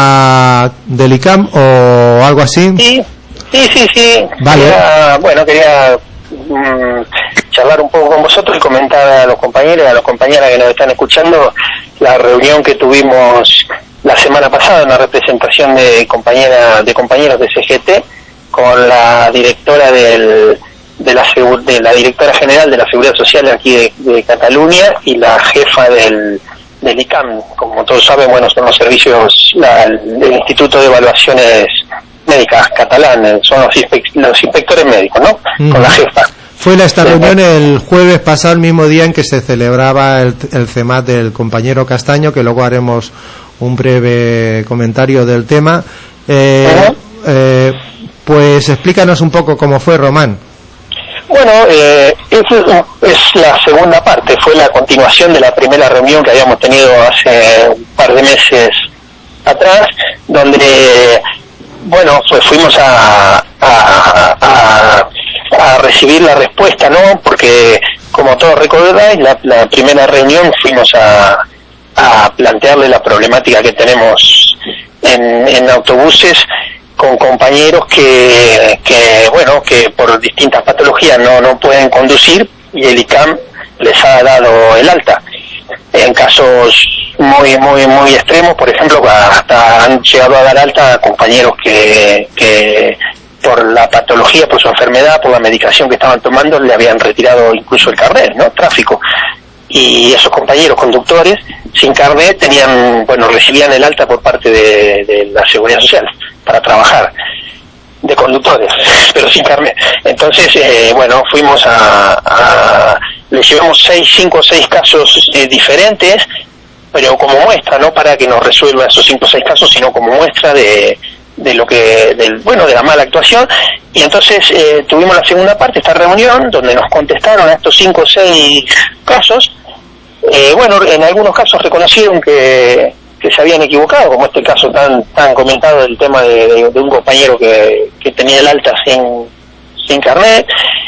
tema del I C A M o algo así. Sí, sí, sí, sí. Vale. Quería, bueno, quería mmm, charlar un poco con vosotros y comentar a los compañeros y a las compañeras que nos están escuchando la reunión que tuvimos la semana pasada, una representación de compañera, de compañeros de C G T con la directora del, de la de la directora general de la Seguridad Social aquí de, de Cataluña y la jefa del del I C A M. Como todos saben, bueno, son los servicios, la, el Instituto de Evaluaciones Médicas catalán, son los, inspec, los inspectores médicos, ¿no? Uh-huh. Con la jefa. Fue la, esta reunión el jueves pasado, el mismo día en que se celebraba el, el CEMAT del compañero Castaño, que luego haremos un breve comentario del tema. Eh, uh-huh. eh, pues explícanos un poco cómo fue, Román. Bueno, eh, es, es la segunda parte, fue la continuación de la primera reunión que habíamos tenido hace un par de meses atrás, donde, bueno, pues fuimos a, a, a, a recibir la respuesta, ¿no? Porque, como todos recordáis, la, la primera reunión fuimos a, a plantearle la problemática que tenemos en, en autobuses, con compañeros que, que bueno, que por distintas patologías no, no pueden conducir y el I C A M les ha dado el alta. En casos muy, muy, muy extremos, por ejemplo, hasta han llegado a dar alta a compañeros que, que por la patología, por su enfermedad, por la medicación que estaban tomando, le habían retirado incluso el carnet, ¿no? Tráfico. Y esos compañeros conductores sin carnet tenían, bueno, recibían el alta por parte de, de la Seguridad Social para trabajar, de conductores, pero sin carnet. Entonces, eh, bueno, fuimos a, a les llevamos seis, cinco o seis casos eh, diferentes, pero como muestra, no para que nos resuelva esos cinco o seis casos, sino como muestra de, de lo que, del, bueno, de la mala actuación. Y entonces eh, tuvimos la segunda parte, esta reunión, donde nos contestaron a estos cinco o seis casos. Eh, bueno, en algunos casos reconocieron que, que se habían equivocado, como este caso tan tan comentado del tema de, de, de un compañero que, que tenía el alta sin, sin carnet,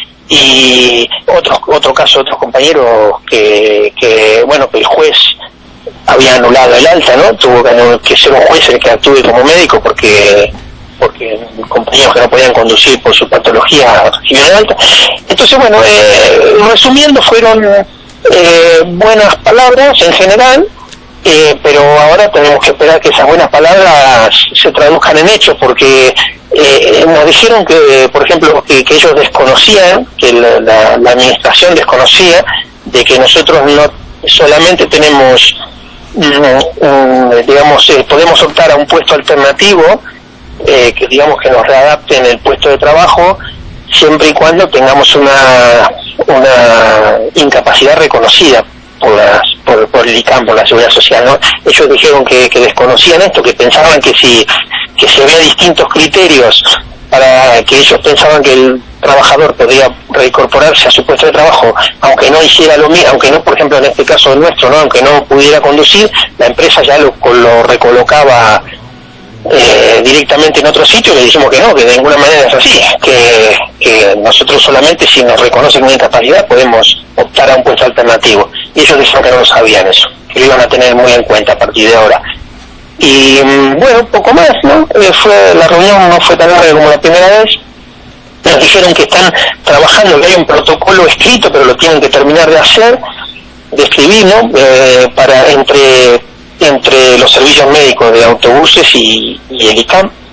y otros otro caso, otros compañeros que, que, bueno, que el juez había anulado el alta, ¿no? Tuvo que, que ser un juez el que actúe como médico porque porque compañeros que no podían conducir por su patología recibieron el alta. Entonces, bueno, eh, resumiendo, fueron eh, buenas palabras en general, eh, pero ahora tenemos que esperar que esas buenas palabras se traduzcan en hechos, porque eh, nos dijeron que, por ejemplo, que, que ellos desconocían, que la, la, la administración desconocía de que nosotros no solamente tenemos, mm, mm, digamos, eh, podemos optar a un puesto alternativo, eh, que digamos que nos readapten el puesto de trabajo, siempre y cuando tengamos una una incapacidad reconocida por, las, por, por el I C A M, por la Seguridad Social, ¿no? Ellos dijeron que, que desconocían esto, que pensaban que si que si había distintos criterios para que ellos pensaban que el trabajador podía reincorporarse a su puesto de trabajo, aunque no hiciera lo mismo, aunque no, por ejemplo, en este caso nuestro, no, aunque no pudiera conducir, la empresa ya lo, lo recolocaba eh, directamente en otro sitio. Le dijimos que no, que de ninguna manera es así, que, que nosotros solamente si nos reconocen una incapacidad podemos optar a un puesto alternativo, y ellos dijeron que no lo sabían eso, que lo iban a tener muy en cuenta a partir de ahora. Y bueno, poco más, ¿no? Eh, fue la reunión no fue tan larga como la primera vez. Nos dijeron que están trabajando, que hay un protocolo escrito, pero lo tienen que terminar de hacer, de escribir, ¿no? Eh, para entre entre los servicios médicos de autobuses y, y el I C A M,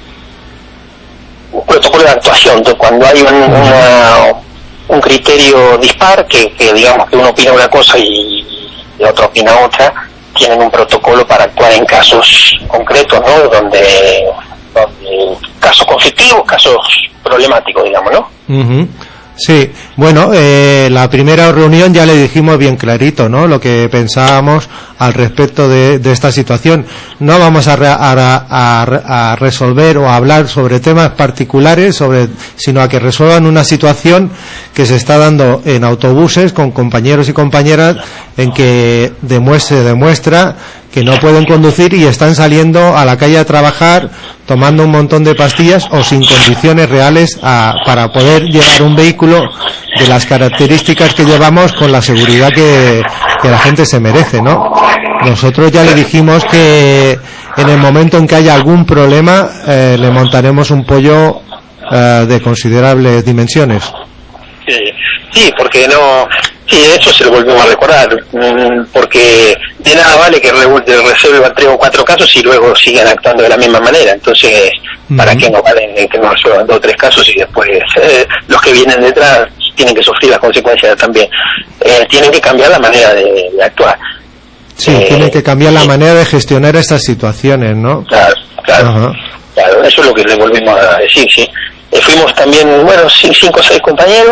un protocolo de actuación, de cuando hay un, una, un criterio dispar, que, que digamos que uno opina una cosa y, y otro opina otra, tienen un protocolo para actuar en casos concretos, ¿no? Donde, donde casos conflictivos, casos problemáticos, digamos, ¿no? Uh-huh. Sí, bueno, eh, la primera reunión ya le dijimos bien clarito, ¿no? Lo que pensábamos al respecto de, de esta situación. No vamos a, re, a, a, a resolver o a hablar sobre temas particulares, sobre, sino a que resuelvan una situación que se está dando en autobuses con compañeros y compañeras, en que demuestre, demuestra que no pueden conducir y están saliendo a la calle a trabajar tomando un montón de pastillas o sin condiciones reales a, para poder llevar un vehículo de las características que llevamos con la seguridad que, que la gente se merece, ¿no? Nosotros ya le dijimos que en el momento en que haya algún problema eh, le montaremos un pollo eh, de considerables dimensiones. Sí, sí, porque no... Sí, eso se lo volvemos a recordar, porque de nada vale que resuelvan tres o cuatro casos y luego sigan actuando de la misma manera. Entonces, ¿para uh-huh. qué no valen que nos resuelvan dos o tres casos y después eh, los que vienen detrás tienen que sufrir las consecuencias también? Eh, tienen que cambiar la manera de, de actuar. Sí, eh, tienen que cambiar la sí. manera de gestionar estas situaciones, ¿no? Claro, claro, uh-huh. claro, eso es lo que le volvimos a decir, sí. Eh, fuimos también, bueno, cinco o seis compañeros,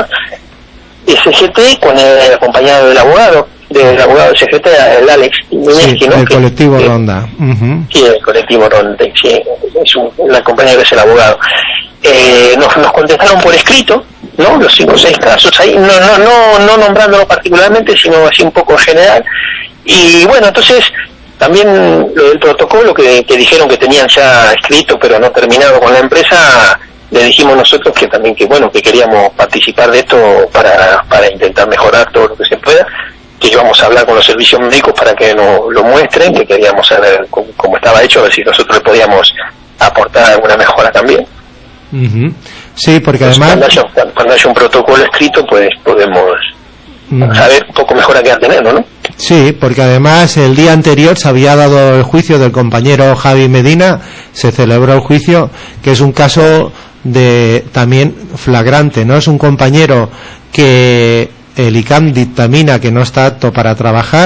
S G T, con el acompañado del abogado, del abogado de S G T, el Alex Mineski, sí, ¿no? El que, colectivo que, Ronda. Uh-huh. Sí, el colectivo Ronda, sí, es un, el acompañado que es el abogado. Eh, nos, nos contestaron por escrito, ¿no? Los cinco o seis casos ahí, no, no, no, no nombrándolo particularmente, sino así un poco en general. Y bueno, entonces, también lo del protocolo que, que dijeron que tenían ya escrito, pero no terminado con la empresa, le dijimos nosotros que también que bueno que queríamos participar de esto para para intentar mejorar todo lo que se pueda, que íbamos a hablar con los servicios médicos para que nos lo muestren, que queríamos saber cómo, cómo estaba hecho, a ver si nosotros le podíamos aportar alguna mejora también. Uh-huh. Sí, porque Entonces, además cuando haya, cuando haya un protocolo escrito, pues podemos uh-huh. saber un poco mejor a qué tenerlo, ¿no? Sí, porque además el día anterior se había dado el juicio del compañero Javi Medina, se celebró el juicio, que es un caso de también flagrante, ¿no? Es un compañero que el I C A M dictamina que no está apto para trabajar,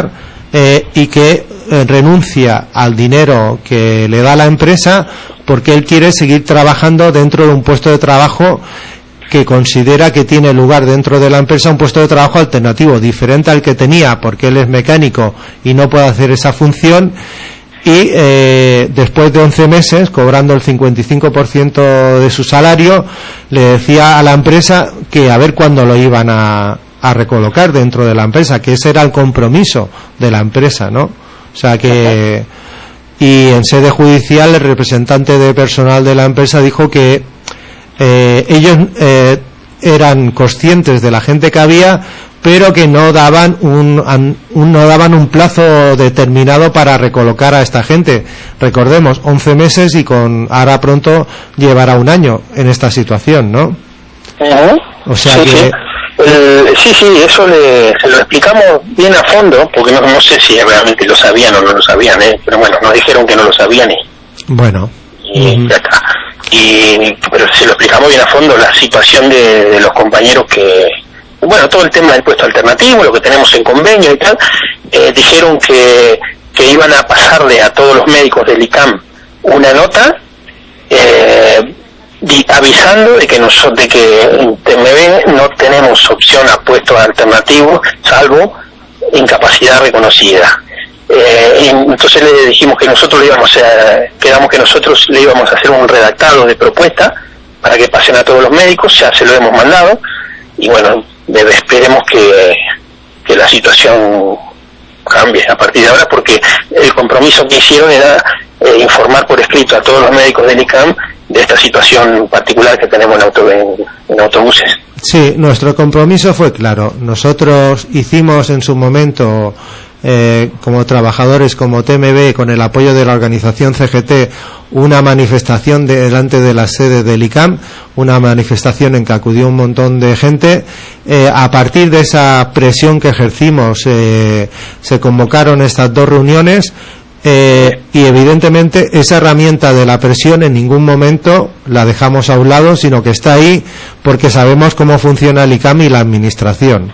eh, y que eh, renuncia al dinero que le da la empresa porque él quiere seguir trabajando dentro de un puesto de trabajo que considera que tiene lugar dentro de la empresa, un puesto de trabajo alternativo, diferente al que tenía, porque él es mecánico y no puede hacer esa función, y eh, después de once meses, cobrando el cincuenta y cinco por ciento de su salario, le decía a la empresa que a ver cuándo lo iban a, a recolocar dentro de la empresa, que ese era el compromiso de la empresa, ¿no? O sea que... Y en sede judicial, el representante de personal de la empresa dijo que Eh, ellos eh, eran conscientes de la gente que había, pero que no daban un, un no daban un plazo determinado para recolocar a esta gente. Recordemos, once meses y con ahora pronto llevará un año en esta situación, ¿no? Uh-huh. O sea sí, que sí. Eh, sí, sí, eso le, se lo explicamos bien a fondo, porque no, no sé si realmente lo sabían o no lo sabían, ¿eh? Pero bueno, nos dijeron que no lo sabían y, bueno, y uh-huh. ya está. Y pero se lo explicamos bien a fondo la situación de, de los compañeros que, bueno, todo el tema del puesto alternativo, lo que tenemos en convenio y tal, eh, dijeron que, que iban a pasarle a todos los médicos del I C A M una nota eh, di, avisando de que nosotros, de que en T M B no tenemos opción a puestos alternativos salvo incapacidad reconocida. Eh, y entonces le dijimos que nosotros le íbamos a, quedamos que nosotros le íbamos a hacer un redactado de propuesta para que pasen a todos los médicos, ya se lo hemos mandado, y bueno, debe, esperemos que, que la situación cambie a partir de ahora, porque el compromiso que hicieron era eh, informar por escrito a todos los médicos del I C A M de esta situación particular que tenemos en, auto, en, en autobuses. Sí, nuestro compromiso fue claro. Nosotros hicimos en su momento, Eh, como trabajadores, como T M B, con el apoyo de la organización C G T, una manifestación de, delante de la sede del I C A M, una manifestación en que acudió un montón de gente. Eh, a partir de esa presión que ejercimos, eh, se convocaron estas dos reuniones, eh, y evidentemente esa herramienta de la presión en ningún momento la dejamos a un lado, sino que está ahí porque sabemos cómo funciona el I C A M y la administración,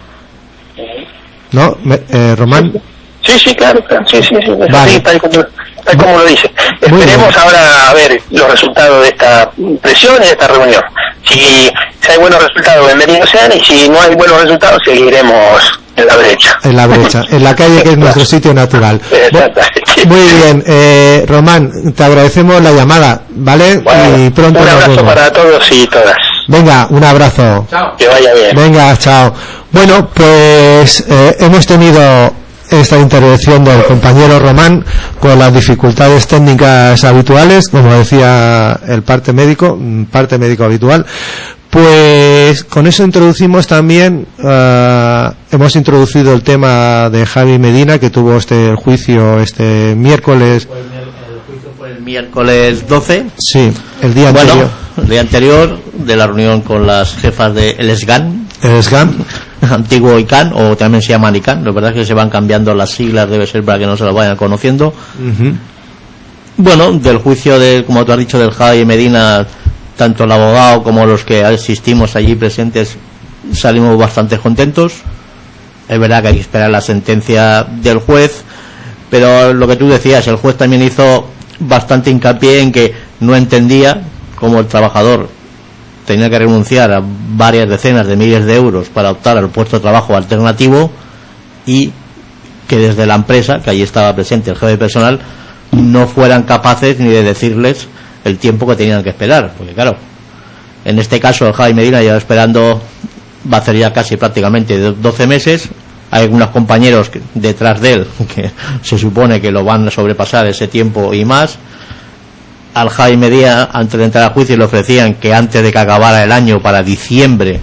¿no? Eh, Román. Sí, sí, claro, claro. Sí, sí, sí. Vale. Sí, tal, como, tal como lo dice. Esperemos ahora a ver los resultados de esta presión y de esta reunión. Si, si hay buenos resultados, bienvenidos sean, y si no hay buenos resultados, seguiremos en la brecha. En la brecha, en la calle, que es nuestro sitio natural. Exactamente. Muy bien, eh, Román, te agradecemos la llamada, ¿vale? Bueno, y pronto un nos abrazo vemos. para todos y todas. Venga, un abrazo. Chao. Que vaya bien. Venga, chao. Bueno, pues eh, hemos tenido esta intervención del compañero Román con las dificultades técnicas habituales, como decía el parte médico, parte médico habitual. Pues con eso introducimos también, uh, hemos introducido el tema de Javi Medina, que tuvo este el juicio este miércoles. El juicio fue el miércoles doce. Sí, el día bueno, anterior. El día anterior de la reunión con las jefas del S G A N. El S G A N. Antiguo I C A N, o también se llama I C A N. La verdad es que se van cambiando las siglas, debe ser para que no se las vayan conociendo. Uh-huh. Bueno, del juicio, de, como tú has dicho, del Javi Medina, tanto el abogado como los que asistimos allí presentes salimos bastante contentos. Es verdad que hay que esperar la sentencia del juez, pero lo que tú decías, el juez también hizo bastante hincapié en que no entendía cómo el trabajador tenía que renunciar a varias decenas de miles de euros para optar al puesto de trabajo alternativo, y que desde la empresa, que allí estaba presente el jefe de personal, no fueran capaces ni de decirles el tiempo que tenían que esperar, porque claro, en este caso el Javi Medina lleva esperando, va a hacer ya casi prácticamente doce meses. Hay algunos compañeros que, detrás de él, que se supone que lo van a sobrepasar ese tiempo y más. Al Javi Medina, antes de entrar a juicio, le ofrecían que antes de que acabara el año, para diciembre,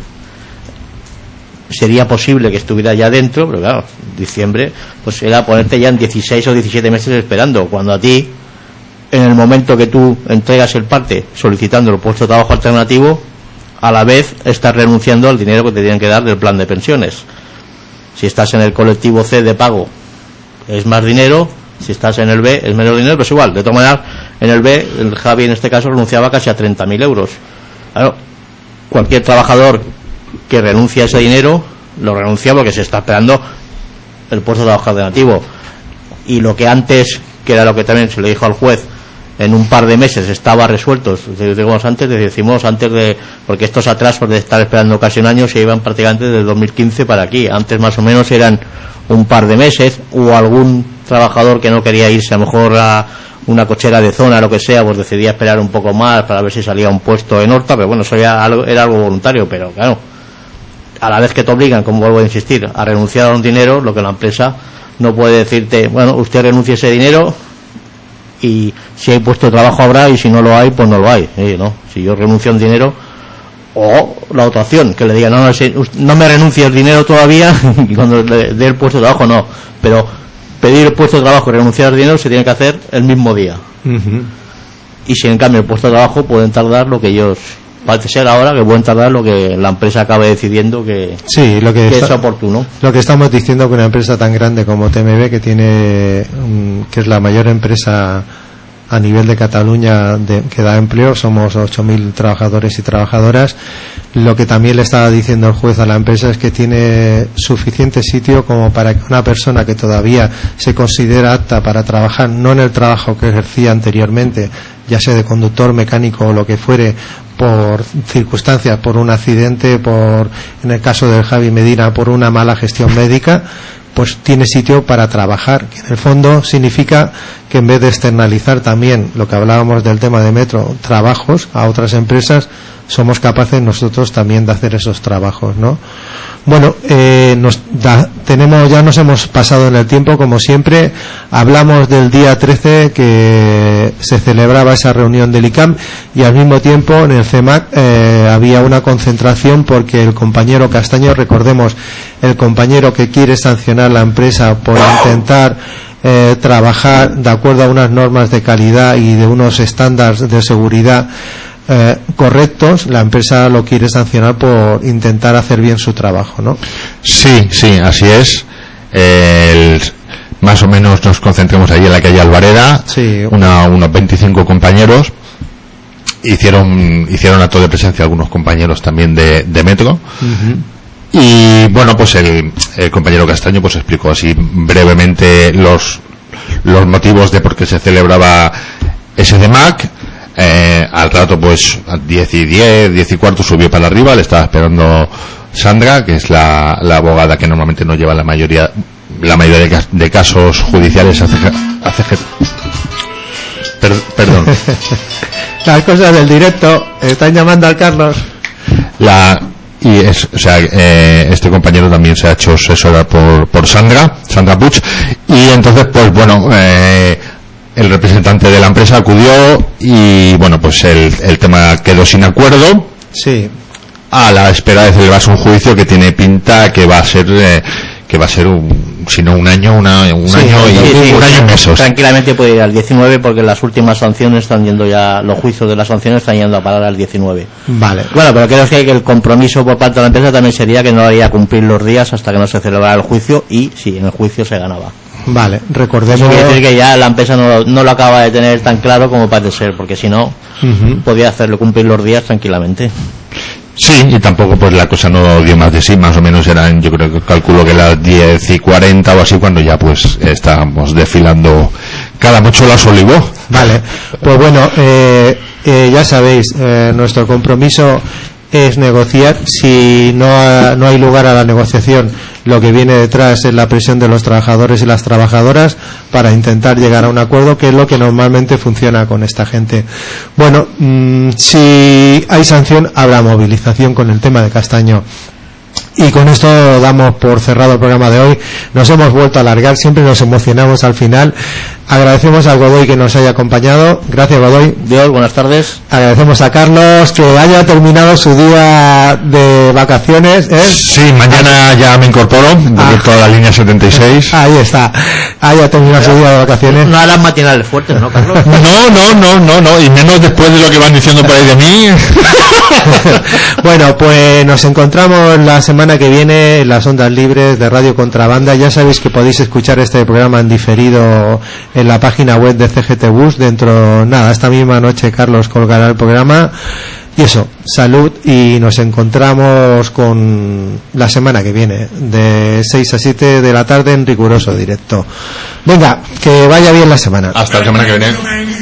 sería posible que estuviera ya dentro, pero claro, diciembre pues era ponerte ya en dieciséis o diecisiete meses esperando, cuando a ti, en el momento que tú entregas el parte solicitando el puesto de trabajo alternativo, a la vez estás renunciando al dinero que te tienen que dar del plan de pensiones. Si estás en el colectivo C de pago es más dinero, si estás en el B es menos dinero, pero es igual. De todas maneras, en el B el Javi en este caso renunciaba casi a treinta mil euros. Claro, cualquier trabajador que renuncia a ese dinero lo renuncia porque se está esperando el puesto de trabajo alternativo. y lo que antes, que era lo que también se le dijo al juez, en un par de meses estaba resuelto, decimos antes, decimos antes de, porque estos atrasos de estar esperando casi un año se iban prácticamente desde dos mil quince para aquí, antes más o menos eran un par de meses, o algún trabajador que no quería irse a lo mejor a una cochera de zona, lo que sea, pues decidía esperar un poco más para ver si salía un puesto en Horta, pero bueno, eso era algo, era algo voluntario, pero claro, a la vez que te obligan, como vuelvo a insistir, a renunciar a un dinero, lo que la empresa no puede decirte, bueno, usted renuncia a ese dinero y si hay puesto de trabajo habrá, y si no lo hay, pues no lo hay, ¿eh? ¿No? Si yo renuncio a un dinero, o la otra opción, que le diga, no, no, no me renuncie el dinero todavía, y cuando le dé el puesto de trabajo, no, pero pedir el puesto de trabajo y renunciar al dinero se tiene que hacer el mismo día. Uh-huh. Y si en cambio el puesto de trabajo pueden tardar lo que ellos, parece ser ahora que pueden tardar lo que la empresa acabe decidiendo que, sí, lo que, que está, es oportuno. Lo que estamos diciendo, que una empresa tan grande como T M B, que tiene um, que es la mayor empresa a nivel de Cataluña de, que da empleo, somos ocho mil trabajadores y trabajadoras, lo que también le estaba diciendo el juez a la empresa es que tiene suficiente sitio como para que una persona que todavía se considera apta para trabajar, no en el trabajo que ejercía anteriormente, ya sea de conductor, mecánico o lo que fuere, por circunstancias, por un accidente, por, en el caso del Javi Medina, por una mala gestión médica, pues tiene sitio para trabajar, que en el fondo significa que en vez de externalizar también lo que hablábamos del tema de Metro, trabajos a otras empresas, somos capaces nosotros también de hacer esos trabajos, ¿no? Bueno, eh, nos da, tenemos, ya nos hemos pasado en el tiempo, como siempre. Hablamos del día trece que se celebraba esa reunión del I C A M, y al mismo tiempo en el C E M A C eh, había una concentración porque el compañero Castaño, recordemos, el compañero que quiere sancionar la empresa por intentar eh, trabajar de acuerdo a unas normas de calidad y de unos estándares de seguridad Eh, correctos, la empresa lo quiere sancionar por intentar hacer bien su trabajo, ¿no? Sí, sí, así es. El, más o menos nos concentremos ahí en la calle Alvareda, sí. Una, unos veinticinco compañeros hicieron hicieron acto de presencia, algunos compañeros también de, de Metro. Uh-huh. Y bueno, pues el, el compañero Castaño pues explicó así brevemente los los motivos de por qué se celebraba ese C E M A C. Eh, al rato pues a diez y diez, diez y cuarto subió para arriba, le estaba esperando Sandra, que es la, la abogada que normalmente no lleva la mayoría la mayoría de, de casos judiciales a C G, a C G. Per, perdón. Las cosas del directo, están llamando al Carlos. La y es, o sea, eh, este compañero también se ha hecho asesorar por por Sandra, Sandra Puig, y entonces pues bueno, eh el representante de la empresa acudió y bueno, pues el, el tema quedó sin acuerdo. Sí. A la espera de celebrarse un juicio que tiene pinta que va a ser eh, que va a ser un, si no un año, una, un sí, año y sí, sí, un año y meses. Tranquilamente puede ir al diecinueve porque las últimas sanciones están yendo ya, los juicios de las sanciones están yendo a parar al diecinueve. Vale. Bueno, pero creo que el compromiso por parte de la empresa también sería que no haría cumplir los días hasta que no se celebrara el juicio, y sí, en el juicio se ganaba. Vale, recordemos. Eso quiere decir que ya la empresa no, no lo acaba de tener tan claro como parece ser, porque si no, uh-huh. podía hacerlo cumplir los días tranquilamente. Sí, y tampoco pues la cosa no dio más de sí, más o menos eran, yo creo que calculo que las diez y cuarenta o así, cuando ya pues estábamos desfilando cada mucho las olivos. Vale, pues bueno, eh, eh, ya sabéis, eh, nuestro compromiso es negociar. Si no, no hay lugar a la negociación, lo que viene detrás es la presión de los trabajadores y las trabajadoras para intentar llegar a un acuerdo, que es lo que normalmente funciona con esta gente. Bueno, mmm, si hay sanción, habrá movilización con el tema de Castaño. Y con esto damos por cerrado el programa de hoy. Nos hemos vuelto a alargar, siempre nos emocionamos al final. Agradecemos a Godoy que nos haya acompañado. Gracias, Godoy. Dios, buenas tardes. Agradecemos a Carlos que haya terminado su día de vacaciones, ¿eh? Sí, mañana ya me incorporo, directo ah. a la línea setenta y seis. Ahí está. Haya terminado Pero, su día de vacaciones. No harán matinales fuertes, ¿no, Carlos? No, no, no, no, no, y menos después de lo que van diciendo por ahí de mí. Bueno, pues nos encontramos la semana que viene en las ondas libres de Radio Contrabanda. Ya sabéis que podéis escuchar este programa en diferido en la página web de C G T Bus. Dentro, nada, esta misma noche Carlos colgará el programa. Y eso, salud, y nos encontramos con la semana que viene, de seis a siete de la tarde en riguroso directo. Venga, que vaya bien la semana. Hasta la semana que viene.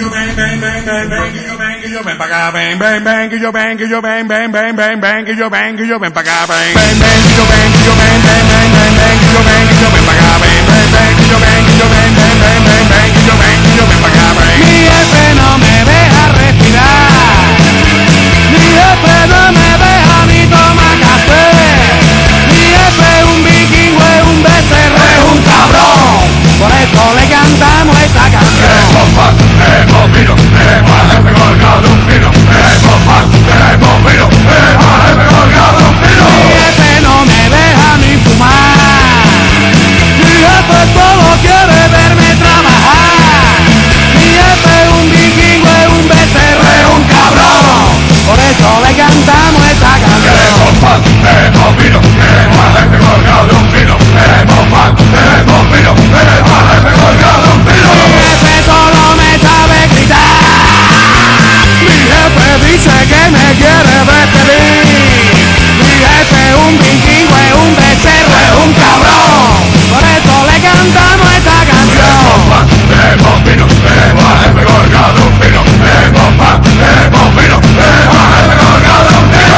Ven pa' acá, ven, ven, ven, que yo ven, que yo ven, ven, ven, ven, ven, que yo ven, que yo ven pa' acá, ven, ven, ven, que yo ven, que yo ven, ven, ven, ven, ven, que yo ven, que yo ven pa' acá, ven, ven, ven, que yo ven, que yo ven, ven, ven, ven, ven, que yo ven, que yo ven pa' acá, ven. Mi jefe no me deja respirar, mi jefe no me deja ni tomar café, mi jefe es un vikingo, es un becerro, es un cabrón, por eso le cantamos esta canción. Hemos vino, hemos jefe colgado un pino, hemos pan, hemos vino, hemos jefe colgado un pino. Mi jefe no me deja ni fumar, mi jefe solo quiere verme trabajar, mi jefe es un vikingo, es un becerro, es un cabrón, por eso le cantamos esta canción. Hemos pan, hemos vino, hemos jefe colgado un pino, hemos pan, hemos vino, hemos jefe colgado un pino. Mi jefe solo me sabe gritar, mi jefe dice que me quiere despedir, mi jefe es un vikingo, es un becerro, es un cabrón, por eso le cantamos esta canción. Hemos pan, hemos vino, hemos jefe colgado un pino, hemos pan, hemos vino, hemos jefe colgado un pino.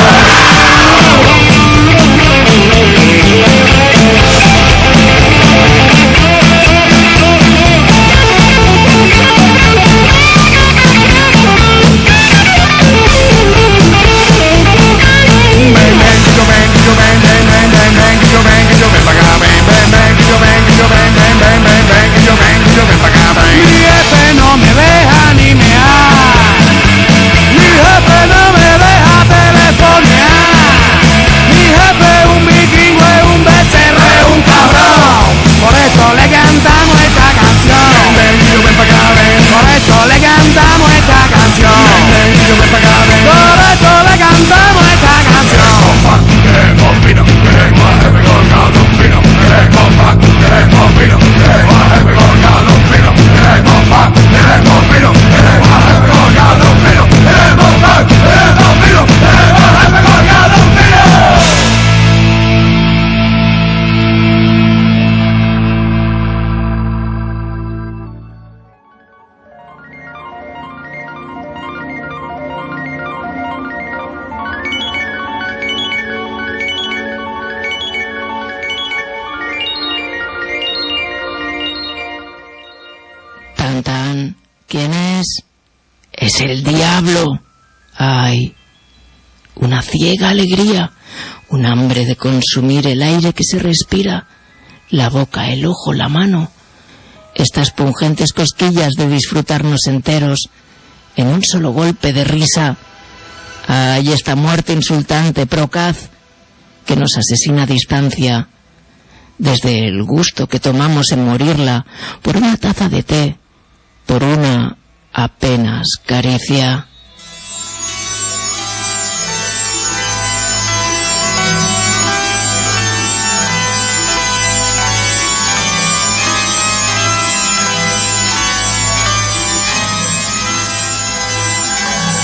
Mi jefe no me deja ni mear, mi jefe no me deja telefonear, mi jefe es un vikingo, es un becerro, es un cabrón, por eso le cantamos esta canción. Por eso le cantamos esta canción. Por eso le cantamos esta canción. Hemos vino, hemos jefe colgado un pino, hemos pan, hemos vino, hemos jefe colgado un pino, hemos pan, hemos vino, hemos jefe colgado un pino, hemos pan, hemos vino, hemos jefe colgado un pino. ¿Quién es? Es el diablo. Ay, una ciega alegría, un hambre de consumir el aire que se respira, la boca, el ojo, la mano, estas pungentes cosquillas de disfrutarnos enteros en un solo golpe de risa. Ay, esta muerte insultante, procaz, que nos asesina a distancia, desde el gusto que tomamos en morirla por una taza de té, por una apenas caricia.